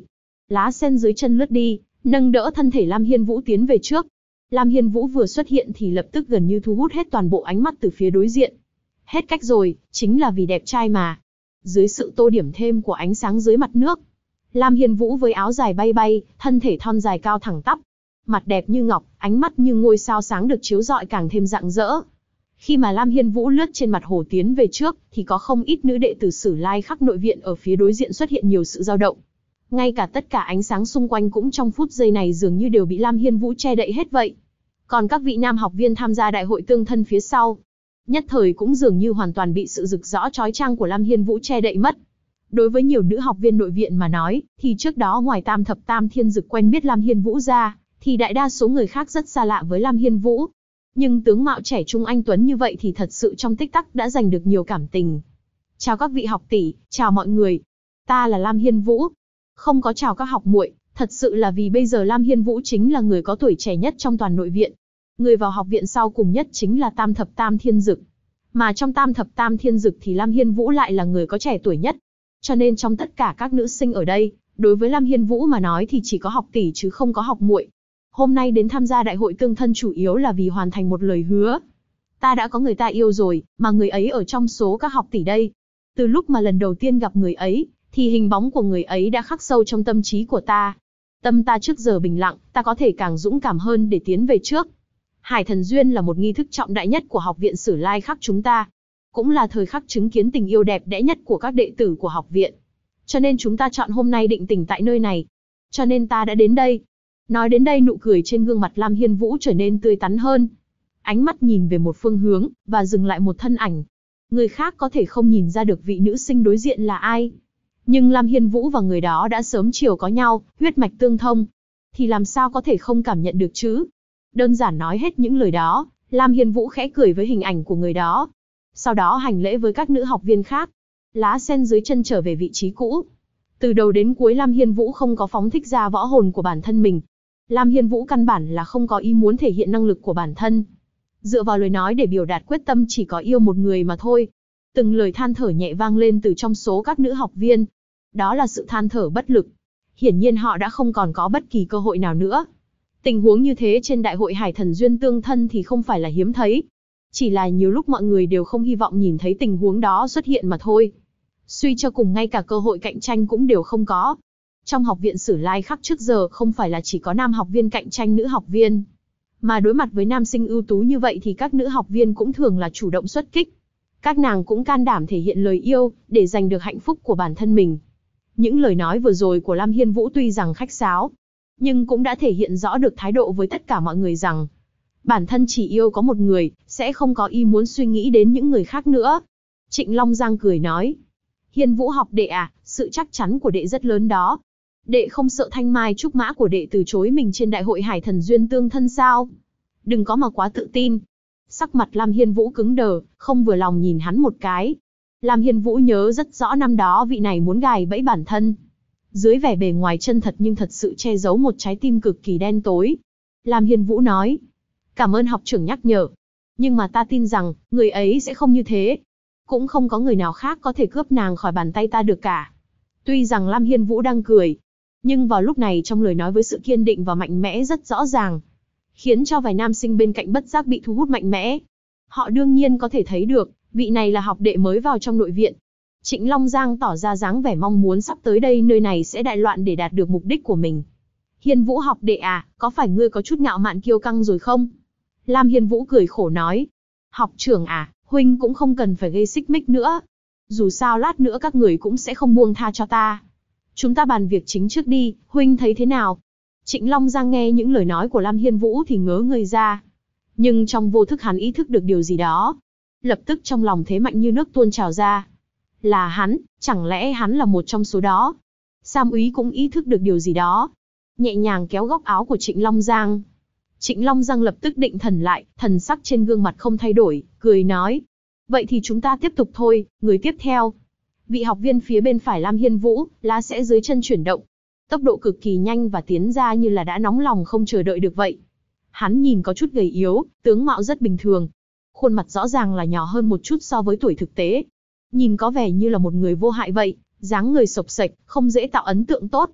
Lá sen dưới chân lướt đi, nâng đỡ thân thể Lam Hiên Vũ tiến về trước. Lam Hiên Vũ vừa xuất hiện thì lập tức gần như thu hút hết toàn bộ ánh mắt từ phía đối diện. Hết cách rồi, chính là vì đẹp trai mà. Dưới sự tô điểm thêm của ánh sáng dưới mặt nước, Lam Hiên Vũ với áo dài bay bay, thân thể thon dài cao thẳng tắp, mặt đẹp như ngọc, ánh mắt như ngôi sao sáng được chiếu rọi càng thêm rạng rỡ. Khi mà Lam Hiên Vũ lướt trên mặt hồ tiến về trước, thì có không ít nữ đệ tử Sử Lai Khắc nội viện ở phía đối diện xuất hiện nhiều sự dao động. Ngay cả tất cả ánh sáng xung quanh cũng trong phút giây này dường như đều bị Lam Hiên Vũ che đậy hết vậy. Còn các vị nam học viên tham gia đại hội tương thân phía sau, nhất thời cũng dường như hoàn toàn bị sự rực rỡ chói chang của Lam Hiên Vũ che đậy mất. Đối với nhiều nữ học viên nội viện mà nói, thì trước đó ngoài Tam Thập Tam Thiên Dực quen biết Lam Hiên Vũ ra, thì đại đa số người khác rất xa lạ với Lam Hiên Vũ. Nhưng tướng mạo trẻ trung anh tuấn như vậy thì thật sự trong tích tắc đã giành được nhiều cảm tình. Chào các vị học tỷ, chào mọi người. Ta là Lam Hiên Vũ. Không có chào các học muội, thật sự là vì bây giờ Lam Hiên Vũ chính là người có tuổi trẻ nhất trong toàn nội viện. Người vào học viện sau cùng nhất chính là Tam Thập Tam Thiên Dực. Mà trong Tam Thập Tam Thiên Dực thì Lam Hiên Vũ lại là người có trẻ tuổi nhất. Cho nên trong tất cả các nữ sinh ở đây, đối với Lam Hiên Vũ mà nói thì chỉ có học tỷ chứ không có học muội. Hôm nay đến tham gia đại hội tương thân chủ yếu là vì hoàn thành một lời hứa. Ta đã có người ta yêu rồi, mà người ấy ở trong số các học tỷ đây. Từ lúc mà lần đầu tiên gặp người ấy, thì hình bóng của người ấy đã khắc sâu trong tâm trí của ta. Tâm ta trước giờ bình lặng, ta có thể càng dũng cảm hơn để tiến về trước. Hải Thần Duyên là một nghi thức trọng đại nhất của học viện Sử Lai Khắc chúng ta. Cũng là thời khắc chứng kiến tình yêu đẹp đẽ nhất của các đệ tử của học viện. Cho nên chúng ta chọn hôm nay định tình tại nơi này. Cho nên ta đã đến đây. Nói đến đây nụ cười trên gương mặt Lam Hiên Vũ trở nên tươi tắn hơn. Ánh mắt nhìn về một phương hướng, và dừng lại một thân ảnh. Người khác có thể không nhìn ra được vị nữ sinh đối diện là ai. Nhưng Lam Hiên Vũ và người đó đã sớm chiều có nhau, huyết mạch tương thông. Thì làm sao có thể không cảm nhận được chứ? Đơn giản nói hết những lời đó, Lam Hiên Vũ khẽ cười với hình ảnh của người đó. Sau đó hành lễ với các nữ học viên khác. Lá sen dưới chân trở về vị trí cũ. Từ đầu đến cuối Lam Hiên Vũ không có phóng thích ra võ hồn của bản thân mình. Lam Hiên Vũ căn bản là không có ý muốn thể hiện năng lực của bản thân. Dựa vào lời nói để biểu đạt quyết tâm chỉ có yêu một người mà thôi. Từng lời than thở nhẹ vang lên từ trong số các nữ học viên. Đó là sự than thở bất lực. Hiển nhiên họ đã không còn có bất kỳ cơ hội nào nữa. Tình huống như thế trên đại hội Hải Thần Duyên tương thân thì không phải là hiếm thấy. Chỉ là nhiều lúc mọi người đều không hy vọng nhìn thấy tình huống đó xuất hiện mà thôi. Suy cho cùng ngay cả cơ hội cạnh tranh cũng đều không có. Trong học viện Sử Lai Khắc trước giờ không phải là chỉ có nam học viên cạnh tranh nữ học viên. Mà đối mặt với nam sinh ưu tú như vậy thì các nữ học viên cũng thường là chủ động xuất kích. Các nàng cũng can đảm thể hiện lời yêu, để giành được hạnh phúc của bản thân mình. Những lời nói vừa rồi của Lam Hiên Vũ tuy rằng khách sáo, nhưng cũng đã thể hiện rõ được thái độ với tất cả mọi người rằng bản thân chỉ yêu có một người, sẽ không có ý muốn suy nghĩ đến những người khác nữa. Trịnh Long Giang cười nói, Hiên Vũ học đệ à, sự chắc chắn của đệ rất lớn đó. Đệ không sợ thanh mai trúc mã của đệ từ chối mình trên đại hội Hải Thần Duyên tương thân sao? Đừng có mà quá tự tin. Sắc mặt Lam Hiên Vũ cứng đờ, không vừa lòng nhìn hắn một cái. Lam Hiên Vũ nhớ rất rõ năm đó vị này muốn gài bẫy bản thân. Dưới vẻ bề ngoài chân thật nhưng thật sự che giấu một trái tim cực kỳ đen tối. Lam Hiên Vũ nói, cảm ơn học trưởng nhắc nhở. Nhưng mà ta tin rằng, người ấy sẽ không như thế. Cũng không có người nào khác có thể cướp nàng khỏi bàn tay ta được cả. Tuy rằng Lam Hiên Vũ đang cười, nhưng vào lúc này trong lời nói với sự kiên định và mạnh mẽ rất rõ ràng, khiến cho vài nam sinh bên cạnh bất giác bị thu hút mạnh mẽ. Họ đương nhiên có thể thấy được, vị này là học đệ mới vào trong nội viện. Trịnh Long Giang tỏ ra dáng vẻ mong muốn sắp tới đây nơi này sẽ đại loạn để đạt được mục đích của mình. Hiên Vũ học đệ à, có phải ngươi có chút ngạo mạn kiêu căng rồi không? Lam Hiên Vũ cười khổ nói, học trưởng à, huynh cũng không cần phải gây xích mích nữa. Dù sao lát nữa các người cũng sẽ không buông tha cho ta. Chúng ta bàn việc chính trước đi, huynh thấy thế nào? Trịnh Long Giang nghe những lời nói của Lam Hiên Vũ thì ngớ người ra. Nhưng trong vô thức hắn ý thức được điều gì đó. Lập tức trong lòng thế mạnh như nước tuôn trào ra. Là hắn, chẳng lẽ hắn là một trong số đó? Sam úy cũng ý thức được điều gì đó. Nhẹ nhàng kéo góc áo của Trịnh Long Giang. Trịnh Long Giang lập tức định thần lại, thần sắc trên gương mặt không thay đổi, cười nói. Vậy thì chúng ta tiếp tục thôi, người tiếp theo. Vị học viên phía bên phải Lam Hiên Vũ, lá sẽ dưới chân chuyển động. Tốc độ cực kỳ nhanh và tiến ra như là đã nóng lòng không chờ đợi được vậy. Hắn nhìn có chút gầy yếu, tướng mạo rất bình thường. Khuôn mặt rõ ràng là nhỏ hơn một chút so với tuổi thực tế. Nhìn có vẻ như là một người vô hại vậy, dáng người xộc xệch, không dễ tạo ấn tượng tốt.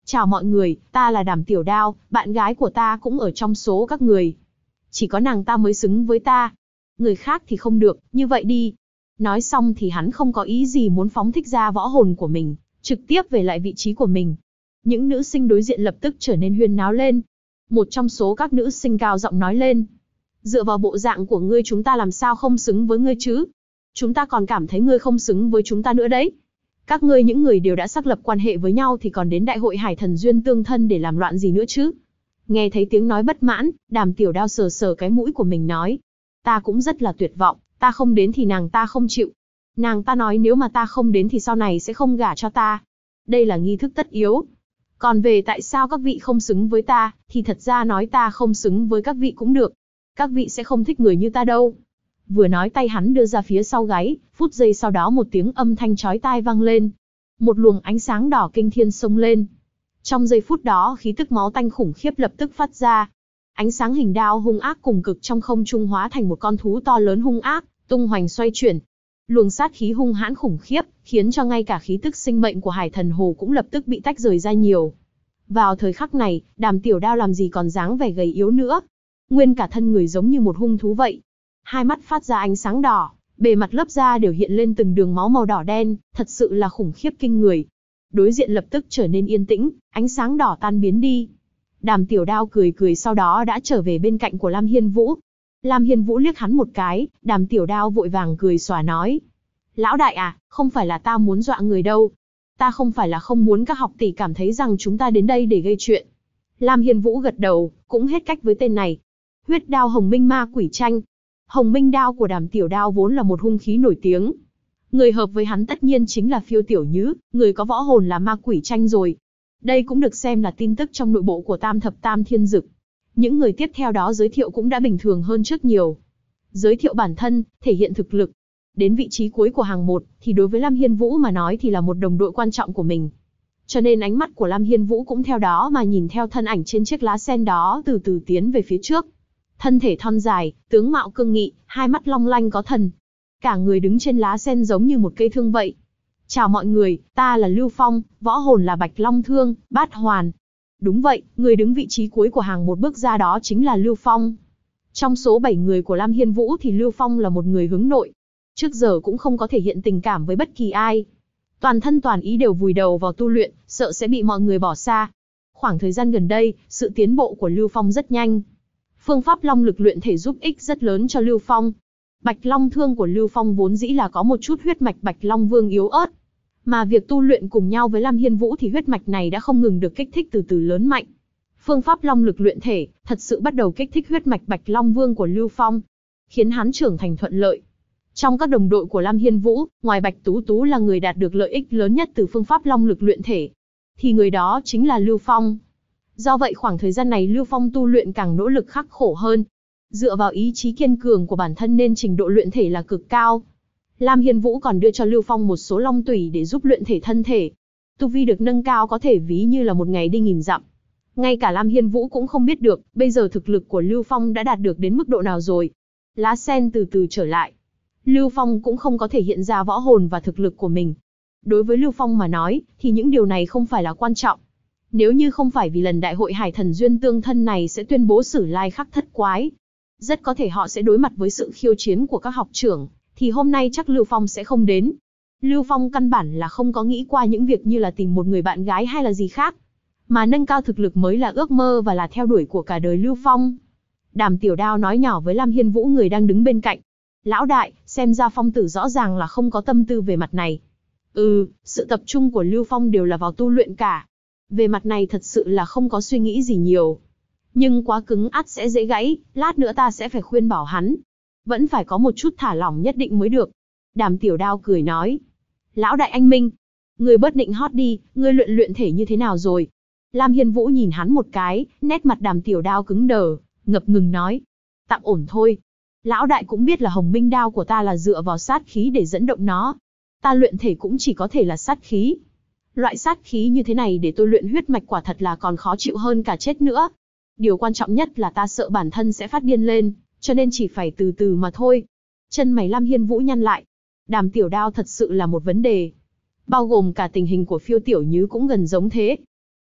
Chào mọi người, ta là Đàm Tiểu Đao, bạn gái của ta cũng ở trong số các người. Chỉ có nàng ta mới xứng với ta. Người khác thì không được, như vậy đi. Nói xong thì hắn không có ý gì muốn phóng thích ra võ hồn của mình, trực tiếp về lại vị trí của mình. Những nữ sinh đối diện lập tức trở nên huyên náo lên. Một trong số các nữ sinh cao giọng nói lên. Dựa vào bộ dạng của ngươi chúng ta làm sao không xứng với ngươi chứ? Chúng ta còn cảm thấy ngươi không xứng với chúng ta nữa đấy. Các ngươi những người đều đã xác lập quan hệ với nhau thì còn đến đại hội hải thần duyên tương thân để làm loạn gì nữa chứ? Nghe thấy tiếng nói bất mãn, Đàm Tiểu Đao sờ sờ cái mũi của mình nói. Ta cũng rất là tuyệt vọng, ta không đến thì nàng ta không chịu. Nàng ta nói nếu mà ta không đến thì sau này sẽ không gả cho ta. Đây là nghi thức tất yếu. Còn về tại sao các vị không xứng với ta, thì thật ra nói ta không xứng với các vị cũng được. Các vị sẽ không thích người như ta đâu. Vừa nói tay hắn đưa ra phía sau gáy, phút giây sau đó một tiếng âm thanh chói tai vang lên. Một luồng ánh sáng đỏ kinh thiên xông lên. Trong giây phút đó khí tức máu tanh khủng khiếp lập tức phát ra. Ánh sáng hình đao hung ác cùng cực trong không trung hóa thành một con thú to lớn hung ác, tung hoành xoay chuyển. Luồng sát khí hung hãn khủng khiếp, khiến cho ngay cả khí tức sinh mệnh của Hải Thần Hồ cũng lập tức bị tách rời ra nhiều. Vào thời khắc này, Đàm Tiểu Đao làm gì còn dáng vẻ gầy yếu nữa. Nguyên cả thân người giống như một hung thú vậy. Hai mắt phát ra ánh sáng đỏ, bề mặt lớp da đều hiện lên từng đường máu màu đỏ đen, thật sự là khủng khiếp kinh người. Đối diện lập tức trở nên yên tĩnh, ánh sáng đỏ tan biến đi. Đàm Tiểu Đao cười cười sau đó đã trở về bên cạnh của Lam Hiên Vũ. Lam Hiên Vũ liếc hắn một cái, Đàm Tiểu Đao vội vàng cười xòa nói. Lão đại à, không phải là ta muốn dọa người đâu. Ta không phải là không muốn các học tỷ cảm thấy rằng chúng ta đến đây để gây chuyện. Lam Hiên Vũ gật đầu, cũng hết cách với tên này. Huyết đao Hồng Minh Ma Quỷ Tranh. Hồng Minh đao của Đàm Tiểu Đao vốn là một hung khí nổi tiếng. Người hợp với hắn tất nhiên chính là Phiêu Tiểu Nhứ, người có võ hồn là Ma Quỷ Tranh rồi. Đây cũng được xem là tin tức trong nội bộ của Tam Thập Tam Thiên Dực. Những người tiếp theo đó giới thiệu cũng đã bình thường hơn trước nhiều. Giới thiệu bản thân, thể hiện thực lực. Đến vị trí cuối của hàng một, thì đối với Lam Hiên Vũ mà nói thì là một đồng đội quan trọng của mình. Cho nên ánh mắt của Lam Hiên Vũ cũng theo đó mà nhìn theo thân ảnh trên chiếc lá sen đó từ từ tiến về phía trước. Thân thể thon dài, tướng mạo cương nghị, hai mắt long lanh có thần. Cả người đứng trên lá sen giống như một cây thương vậy. Chào mọi người, ta là Lưu Phong, võ hồn là Bạch Long Thương, Bát Hoàn. Đúng vậy, người đứng vị trí cuối của hàng một bước ra đó chính là Lưu Phong. Trong số 7 người của Lam Hiên Vũ thì Lưu Phong là một người hướng nội. Trước giờ cũng không có thể hiện tình cảm với bất kỳ ai. Toàn thân toàn ý đều vùi đầu vào tu luyện, sợ sẽ bị mọi người bỏ xa. Khoảng thời gian gần đây, sự tiến bộ của Lưu Phong rất nhanh. Phương pháp long lực luyện thể giúp ích rất lớn cho Lưu Phong. Bạch Long Thương của Lưu Phong vốn dĩ là có một chút huyết mạch Bạch Long Vương yếu ớt. Mà việc tu luyện cùng nhau với Lam Hiên Vũ thì huyết mạch này đã không ngừng được kích thích từ từ lớn mạnh. Phương pháp long lực luyện thể, thật sự bắt đầu kích thích huyết mạch Bạch Long Vương của Lưu Phong, khiến hắn trưởng thành thuận lợi. Trong các đồng đội của Lam Hiên Vũ, ngoài Bạch Tú Tú là người đạt được lợi ích lớn nhất từ phương pháp long lực luyện thể, thì người đó chính là Lưu Phong. Do vậy khoảng thời gian này Lưu Phong tu luyện càng nỗ lực khắc khổ hơn. Dựa vào ý chí kiên cường của bản thân nên trình độ luyện thể là cực cao. Lam Hiên Vũ còn đưa cho Lưu Phong một số long tủy để giúp luyện thể thân thể. Tu vi được nâng cao có thể ví như là một ngày đi nghìn dặm. Ngay cả Lam Hiên Vũ cũng không biết được, bây giờ thực lực của Lưu Phong đã đạt được đến mức độ nào rồi. Lá sen từ từ trở lại. Lưu Phong cũng không có thể hiện ra võ hồn và thực lực của mình. Đối với Lưu Phong mà nói, thì những điều này không phải là quan trọng. Nếu như không phải vì lần đại hội Hải Thần Duyên tương thân này sẽ tuyên bố Sử Lai Khắc Thất Quái, rất có thể họ sẽ đối mặt với sự khiêu chiến của các học trưởng, thì hôm nay chắc Lưu Phong sẽ không đến. Lưu Phong căn bản là không có nghĩ qua những việc như là tìm một người bạn gái hay là gì khác, mà nâng cao thực lực mới là ước mơ và là theo đuổi của cả đời Lưu Phong. Đàm Tiểu Đao nói nhỏ với Lam Hiên Vũ người đang đứng bên cạnh. Lão đại, xem ra Phong tử rõ ràng là không có tâm tư về mặt này. Sự tập trung của Lưu Phong đều là vào tu luyện cả. Về mặt này thật sự là không có suy nghĩ gì nhiều. Nhưng quá cứng ắt sẽ dễ gãy, lát nữa ta sẽ phải khuyên bảo hắn. Vẫn phải có một chút thả lỏng nhất định mới được. Đàm Tiểu Đao cười nói. Lão đại anh Minh, người bớt nịnh hót đi, ngươi luyện thể như thế nào rồi? Lam Hiên Vũ nhìn hắn một cái, nét mặt Đàm Tiểu Đao cứng đờ, ngập ngừng nói. Tạm ổn thôi. Lão đại cũng biết là Hồng Minh đao của ta là dựa vào sát khí để dẫn động nó. Ta luyện thể cũng chỉ có thể là sát khí. Loại sát khí như thế này để tôi luyện huyết mạch quả thật là còn khó chịu hơn cả chết nữa. Điều quan trọng nhất là ta sợ bản thân sẽ phát điên lên, cho nên chỉ phải từ từ mà thôi. Chân mày Lam Hiên Vũ nhăn lại. Đàm Tiểu Đao thật sự là một vấn đề. Bao gồm cả tình hình của Phiêu Tiểu Nhứ cũng gần giống thế.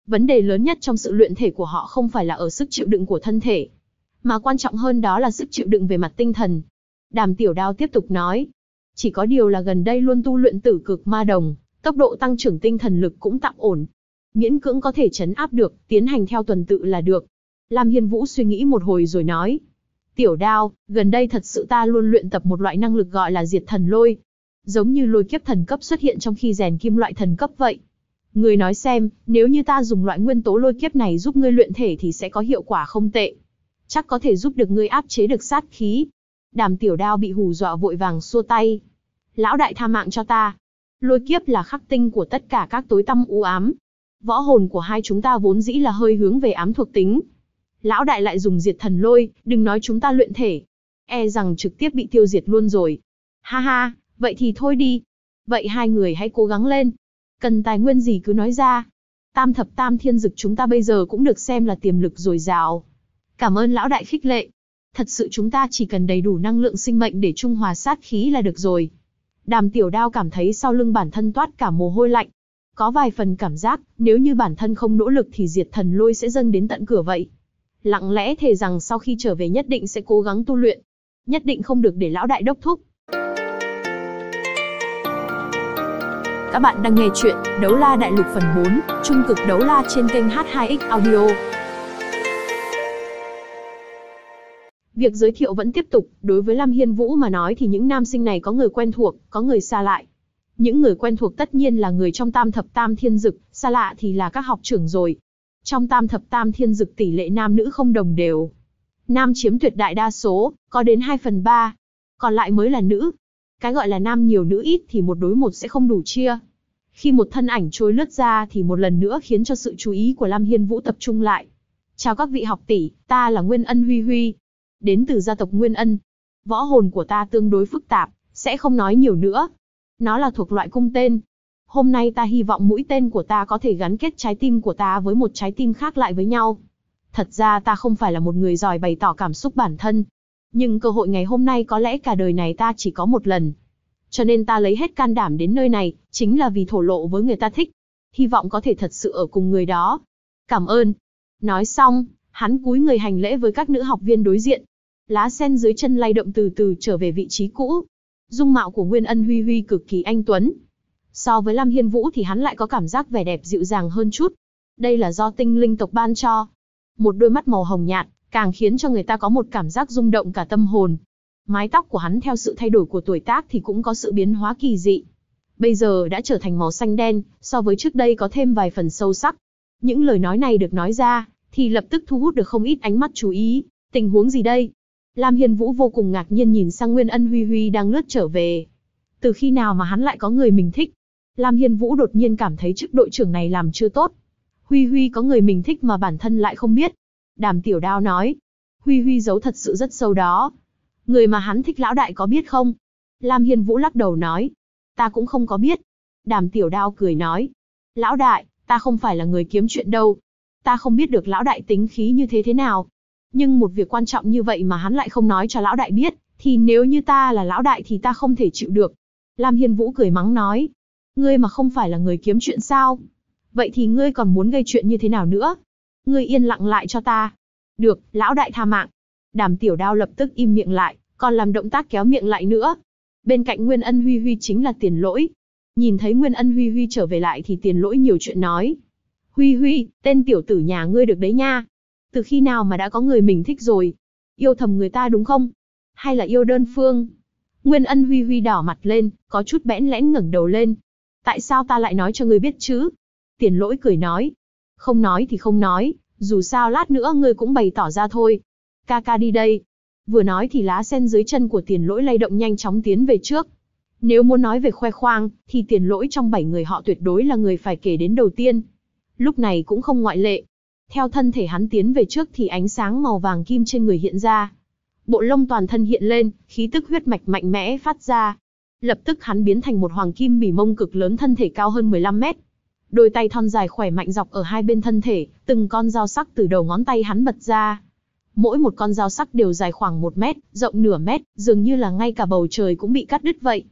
Vấn đề lớn nhất trong sự luyện thể của họ không phải là ở sức chịu đựng của thân thể, mà quan trọng hơn đó là sức chịu đựng về mặt tinh thần. Đàm Tiểu Đao tiếp tục nói, chỉ có điều là gần đây luôn tu luyện Tử Cực Ma Đồng, tốc độ tăng trưởng tinh thần lực cũng tạm ổn. Miễn cưỡng có thể trấn áp được, tiến hành theo tuần tự là được. Lam Hiên Vũ suy nghĩ một hồi rồi nói, Tiểu Đao, gần đây thật sự ta luôn luyện tập một loại năng lực gọi là Diệt Thần Lôi. Giống như lôi kiếp thần cấp xuất hiện trong khi rèn kim loại thần cấp vậy. Ngươi nói xem, nếu như ta dùng loại nguyên tố lôi kiếp này giúp ngươi luyện thể thì sẽ có hiệu quả không tệ. Chắc có thể giúp được ngươi áp chế được sát khí. Đàm Tiểu Đao bị hù dọa vội vàng xua tay. Lão đại tha mạng cho ta. Lôi kiếp là khắc tinh của tất cả các tối tăm u ám. Võ hồn của hai chúng ta vốn dĩ là hơi hướng về ám thuộc tính. Lão đại lại dùng diệt thần lôi, đừng nói chúng ta luyện thể. E rằng trực tiếp bị tiêu diệt luôn rồi. Ha ha, vậy thì thôi đi. Vậy hai người hãy cố gắng lên. Cần tài nguyên gì cứ nói ra. Tam thập tam thiên dực chúng ta bây giờ cũng được xem là tiềm lực dồi dào. Cảm ơn lão đại khích lệ. Thật sự chúng ta chỉ cần đầy đủ năng lượng sinh mệnh để trung hòa sát khí là được rồi. Đàm Tiểu Đao cảm thấy sau lưng bản thân toát cả mồ hôi lạnh. Có vài phần cảm giác, nếu như bản thân không nỗ lực thì diệt thần lôi sẽ dâng đến tận cửa vậy. Lặng lẽ thề rằng sau khi trở về nhất định sẽ cố gắng tu luyện. Nhất định không được để lão đại đốc thúc. Các bạn đang nghe chuyện Đấu La Đại Lục phần 4, Trung Cực Đấu La trên kênh H2X Audio. Việc giới thiệu vẫn tiếp tục, đối với Lam Hiên Vũ mà nói thì những nam sinh này có người quen thuộc, có người xa lạ. Những người quen thuộc tất nhiên là người trong tam thập tam thiên dực, xa lạ thì là các học trưởng rồi. Trong tam thập tam thiên dực tỷ lệ nam nữ không đồng đều. Nam chiếm tuyệt đại đa số, có đến 2/3. Còn lại mới là nữ. Cái gọi là nam nhiều nữ ít thì một đối một sẽ không đủ chia. Khi một thân ảnh trôi lướt ra thì một lần nữa khiến cho sự chú ý của Lam Hiên Vũ tập trung lại. Chào các vị học tỷ, ta là Nguyên Ân Huy Huy. Đến từ gia tộc Nguyên Ân. Võ hồn của ta tương đối phức tạp, sẽ không nói nhiều nữa. Nó là thuộc loại cung tên. Hôm nay ta hy vọng mũi tên của ta có thể gắn kết trái tim của ta với một trái tim khác lại với nhau. Thật ra ta không phải là một người giỏi bày tỏ cảm xúc bản thân. Nhưng cơ hội ngày hôm nay có lẽ cả đời này ta chỉ có một lần. Cho nên ta lấy hết can đảm đến nơi này, chính là vì thổ lộ với người ta thích. Hy vọng có thể thật sự ở cùng người đó. Cảm ơn. Nói xong, hắn cúi người hành lễ với các nữ học viên đối diện. Lá sen dưới chân lay động từ từ trở về vị trí cũ. Dung mạo của Nguyên Ân Huy Huy cực kỳ anh tuấn. So với Lam Hiên Vũ thì hắn lại có cảm giác vẻ đẹp dịu dàng hơn chút. Đây là do tinh linh tộc ban cho. Một đôi mắt màu hồng nhạt, càng khiến cho người ta có một cảm giác rung động cả tâm hồn. Mái tóc của hắn theo sự thay đổi của tuổi tác thì cũng có sự biến hóa kỳ dị. Bây giờ đã trở thành màu xanh đen, so với trước đây có thêm vài phần sâu sắc. Những lời nói này được nói ra, thì lập tức thu hút được không ít ánh mắt chú ý. Tình huống gì đây? Lam Hiên Vũ vô cùng ngạc nhiên nhìn sang Nguyên Ân Huy Huy đang lướt trở về. Từ khi nào mà hắn lại có người mình thích? Lam Hiên Vũ đột nhiên cảm thấy chức đội trưởng này làm chưa tốt. Huy Huy có người mình thích mà bản thân lại không biết. Đàm Tiểu Đao nói. Huy Huy giấu thật sự rất sâu đó. Người mà hắn thích lão đại có biết không? Lam Hiên Vũ lắc đầu nói. Ta cũng không có biết. Đàm Tiểu Đao cười nói. Lão đại, ta không phải là người kiếm chuyện đâu. Ta không biết được lão đại tính khí như thế nào. Nhưng một việc quan trọng như vậy mà hắn lại không nói cho lão đại biết, thì nếu như ta là lão đại thì ta không thể chịu được. Lam Hiên Vũ cười mắng nói. Ngươi mà không phải là người kiếm chuyện sao? Vậy thì ngươi còn muốn gây chuyện như thế nào nữa? Ngươi yên lặng lại cho ta. Được, lão đại tha mạng. Đàm Tiểu Đao lập tức im miệng lại, còn làm động tác kéo miệng lại nữa. Bên cạnh Nguyên Ân Huy Huy chính là Tiền Lỗi. Nhìn thấy Nguyên Ân Huy Huy trở về lại thì Tiền Lỗi nhiều chuyện nói. Huy Huy, tên tiểu tử nhà ngươi được đấy nha. Từ khi nào mà đã có người mình thích rồi? Yêu thầm người ta đúng không? Hay là yêu đơn phương? Nguyên Ân Huy Huy đỏ mặt lên, có chút bẽn lẽn ngẩng đầu lên. Tại sao ta lại nói cho ngươi biết chứ? Tiền Lỗi cười nói. Không nói thì không nói, dù sao lát nữa ngươi cũng bày tỏ ra thôi. Ca ca đi đây. Vừa nói thì lá sen dưới chân của Tiền Lỗi lay động nhanh chóng tiến về trước. Nếu muốn nói về khoe khoang, thì Tiền Lỗi trong 7 người họ tuyệt đối là người phải kể đến đầu tiên. Lúc này cũng không ngoại lệ. Theo thân thể hắn tiến về trước thì ánh sáng màu vàng kim trên người hiện ra. Bộ lông toàn thân hiện lên, khí tức huyết mạch mạnh mẽ phát ra. Lập tức hắn biến thành một hoàng kim bỉ mông cực lớn, thân thể cao hơn 15 mét. Đôi tay thon dài khỏe mạnh dọc ở hai bên thân thể, từng con dao sắc từ đầu ngón tay hắn bật ra. Mỗi một con dao sắc đều dài khoảng 1 mét, rộng nửa mét, dường như là ngay cả bầu trời cũng bị cắt đứt vậy.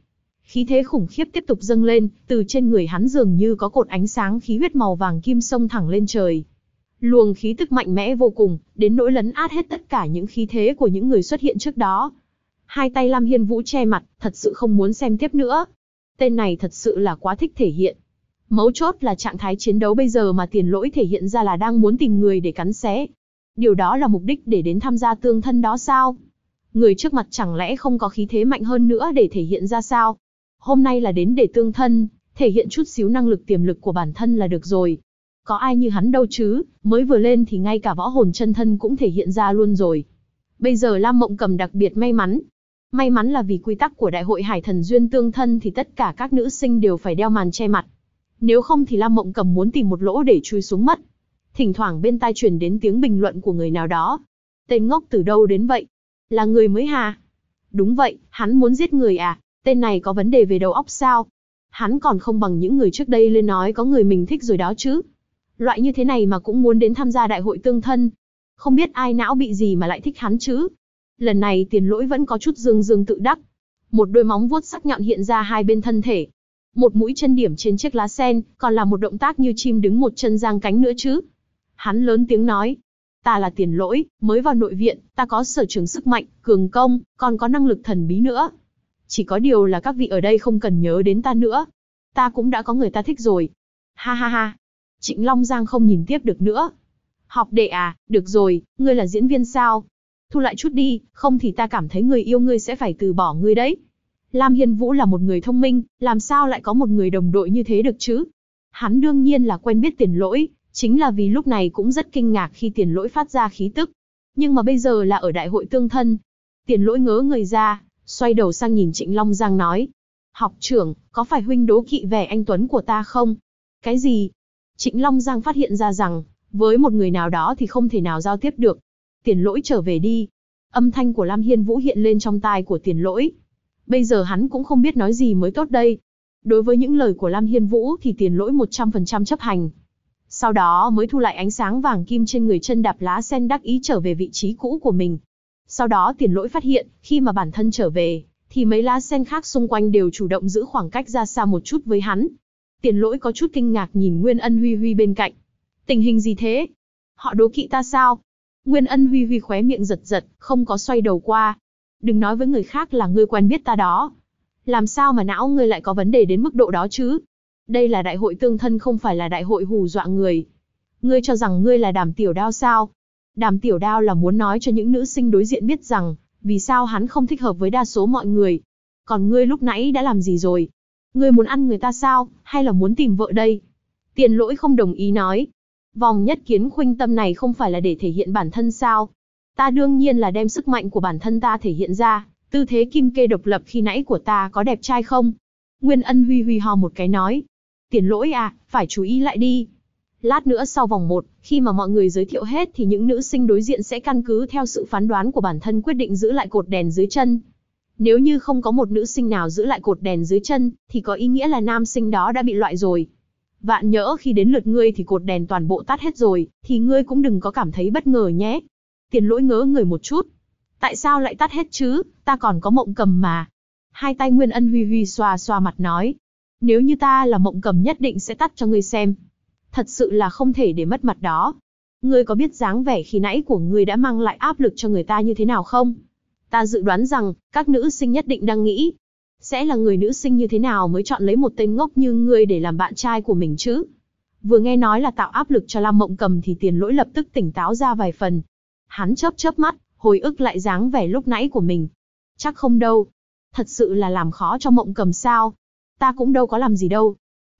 Khí thế khủng khiếp tiếp tục dâng lên, từ trên người hắn dường như có cột ánh sáng khí huyết màu vàng kim xông thẳng lên trời. Luồng khí tức mạnh mẽ vô cùng, đến nỗi lấn át hết tất cả những khí thế của những người xuất hiện trước đó. Hai tay Lam Hiên Vũ che mặt, thật sự không muốn xem tiếp nữa. Tên này thật sự là quá thích thể hiện. Mấu chốt là trạng thái chiến đấu bây giờ mà Tiền Lỗi thể hiện ra là đang muốn tìm người để cắn xé. Điều đó là mục đích để đến tham gia tương thân đó sao? Người trước mặt chẳng lẽ không có khí thế mạnh hơn nữa để thể hiện ra sao? Hôm nay là đến để tương thân, thể hiện chút xíu năng lực tiềm lực của bản thân là được rồi. Có ai như hắn đâu chứ, mới vừa lên thì ngay cả võ hồn chân thân cũng thể hiện ra luôn rồi. Bây giờ Lam Mộng Cầm đặc biệt may mắn. May mắn là vì quy tắc của Đại hội Hải Thần Duyên tương thân thì tất cả các nữ sinh đều phải đeo màn che mặt. Nếu không thì Lam Mộng Cầm muốn tìm một lỗ để chui xuống mất. Thỉnh thoảng bên tai truyền đến tiếng bình luận của người nào đó. Tên ngốc từ đâu đến vậy? Là người mới hà? Đúng vậy, hắn muốn giết người à? Tên này có vấn đề về đầu óc sao? Hắn còn không bằng những người trước đây lên nói có người mình thích rồi đó chứ. Loại như thế này mà cũng muốn đến tham gia đại hội tương thân. Không biết ai não bị gì mà lại thích hắn chứ. Lần này Tiền Lỗi vẫn có chút dương dương tự đắc. Một đôi móng vuốt sắc nhọn hiện ra hai bên thân thể. Một mũi chân điểm trên chiếc lá sen, còn là một động tác như chim đứng một chân giang cánh nữa chứ. Hắn lớn tiếng nói. Ta là Tiền Lỗi, mới vào nội viện, ta có sở trường sức mạnh, cường công, còn có năng lực thần bí nữa. Chỉ có điều là các vị ở đây không cần nhớ đến ta nữa. Ta cũng đã có người ta thích rồi. Ha ha ha. Trịnh Long Giang không nhìn tiếp được nữa. Học đệ à, được rồi, ngươi là diễn viên sao? Thu lại chút đi, không thì ta cảm thấy người yêu ngươi sẽ phải từ bỏ ngươi đấy. Lam Hiên Vũ là một người thông minh, làm sao lại có một người đồng đội như thế được chứ? Hắn đương nhiên là quen biết Tiền Lỗi, chính là vì lúc này cũng rất kinh ngạc khi Tiền Lỗi phát ra khí tức. Nhưng mà bây giờ là ở đại hội tương thân. Tiền Lỗi ngớ người ra, xoay đầu sang nhìn Trịnh Long Giang nói. Học trưởng, có phải huynh đố kỵ vẻ anh tuấn của ta không? Cái gì? Trịnh Long Giang phát hiện ra rằng, với một người nào đó thì không thể nào giao tiếp được. Tiền Lỗi trở về đi. Âm thanh của Lam Hiên Vũ hiện lên trong tai của Tiền Lỗi. Bây giờ hắn cũng không biết nói gì mới tốt đây. Đối với những lời của Lam Hiên Vũ thì Tiền Lỗi 100% chấp hành. Sau đó mới thu lại ánh sáng vàng kim trên người chân đạp lá sen đắc ý trở về vị trí cũ của mình. Sau đó Tiền Lỗi phát hiện, khi mà bản thân trở về, thì mấy lá sen khác xung quanh đều chủ động giữ khoảng cách ra xa một chút với hắn. Tiền Lỗi có chút kinh ngạc nhìn Nguyên Ân Huy Huy bên cạnh. Tình hình gì thế? Họ đố kỵ ta sao? Nguyên Ân Huy Huy khóe miệng giật giật, không có xoay đầu qua. Đừng nói với người khác là ngươi quen biết ta đó. Làm sao mà não ngươi lại có vấn đề đến mức độ đó chứ? Đây là đại hội tương thân không phải là đại hội hù dọa người. Ngươi cho rằng ngươi là Đàm Tiểu Đao sao? Đàm Tiểu Đao là muốn nói cho những nữ sinh đối diện biết rằng, vì sao hắn không thích hợp với đa số mọi người. Còn ngươi lúc nãy đã làm gì rồi? Ngươi muốn ăn người ta sao, hay là muốn tìm vợ đây? Tiền Lỗi không đồng ý nói. Vòng nhất kiến khuynh tâm này không phải là để thể hiện bản thân sao? Ta đương nhiên là đem sức mạnh của bản thân ta thể hiện ra, tư thế kim kê độc lập khi nãy của ta có đẹp trai không? Nguyên Ân Huy Huy ho một cái nói. Tiền Lỗi à, phải chú ý lại đi. Lát nữa sau vòng 1, khi mà mọi người giới thiệu hết thì những nữ sinh đối diện sẽ căn cứ theo sự phán đoán của bản thân quyết định giữ lại cột đèn dưới chân. Nếu như không có một nữ sinh nào giữ lại cột đèn dưới chân, thì có ý nghĩa là nam sinh đó đã bị loại rồi. Vạn nhỡ khi đến lượt ngươi thì cột đèn toàn bộ tắt hết rồi, thì ngươi cũng đừng có cảm thấy bất ngờ nhé. Tiền Lỗi ngớ người một chút. Tại sao lại tắt hết chứ, ta còn có Mộng Cầm mà. Hai tay Nguyên Ân Huy Huy xoa xoa mặt nói. Nếu như ta là Mộng Cầm nhất định sẽ tắt cho ngươi xem. Thật sự là không thể để mất mặt đó. Ngươi có biết dáng vẻ khi nãy của ngươi đã mang lại áp lực cho người ta như thế nào không? Ta dự đoán rằng, các nữ sinh nhất định đang nghĩ. Sẽ là người nữ sinh như thế nào mới chọn lấy một tên ngốc như ngươi để làm bạn trai của mình chứ? Vừa nghe nói là tạo áp lực cho Lam Mộng Cầm thì Tiền Lỗi lập tức tỉnh táo ra vài phần. Hắn chớp chớp mắt, hồi ức lại dáng vẻ lúc nãy của mình. Chắc không đâu. Thật sự là làm khó cho Mộng Cầm sao? Ta cũng đâu có làm gì đâu.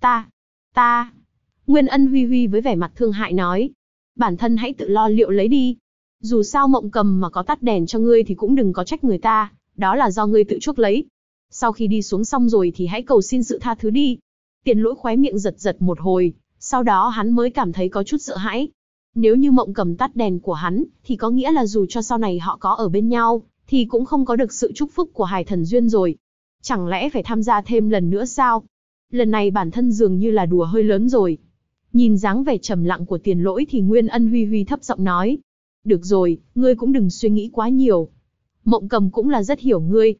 Ta... Nguyên Ân Huy Huy với vẻ mặt thương hại nói. Bản thân hãy tự lo liệu lấy đi. Dù sao Mộng Cầm mà có tắt đèn cho ngươi thì cũng đừng có trách người ta. Đó là do ngươi tự chuốc lấy. Sau khi đi xuống xong rồi thì hãy cầu xin sự tha thứ đi. Tiền Lỗi khóe miệng giật giật một hồi. Sau đó hắn mới cảm thấy có chút sợ hãi. Nếu như Mộng Cầm tắt đèn của hắn, thì có nghĩa là dù cho sau này họ có ở bên nhau, thì cũng không có được sự chúc phúc của Hải Thần Duyên rồi. Chẳng lẽ phải tham gia thêm lần nữa sao? Lần này bản thân dường như là đùa hơi lớn rồi. Nhìn dáng vẻ trầm lặng của Tiền Lỗi thì Nguyên Ân Huy Huy thấp giọng nói. Được rồi, ngươi cũng đừng suy nghĩ quá nhiều. Mộng Cầm cũng là rất hiểu ngươi.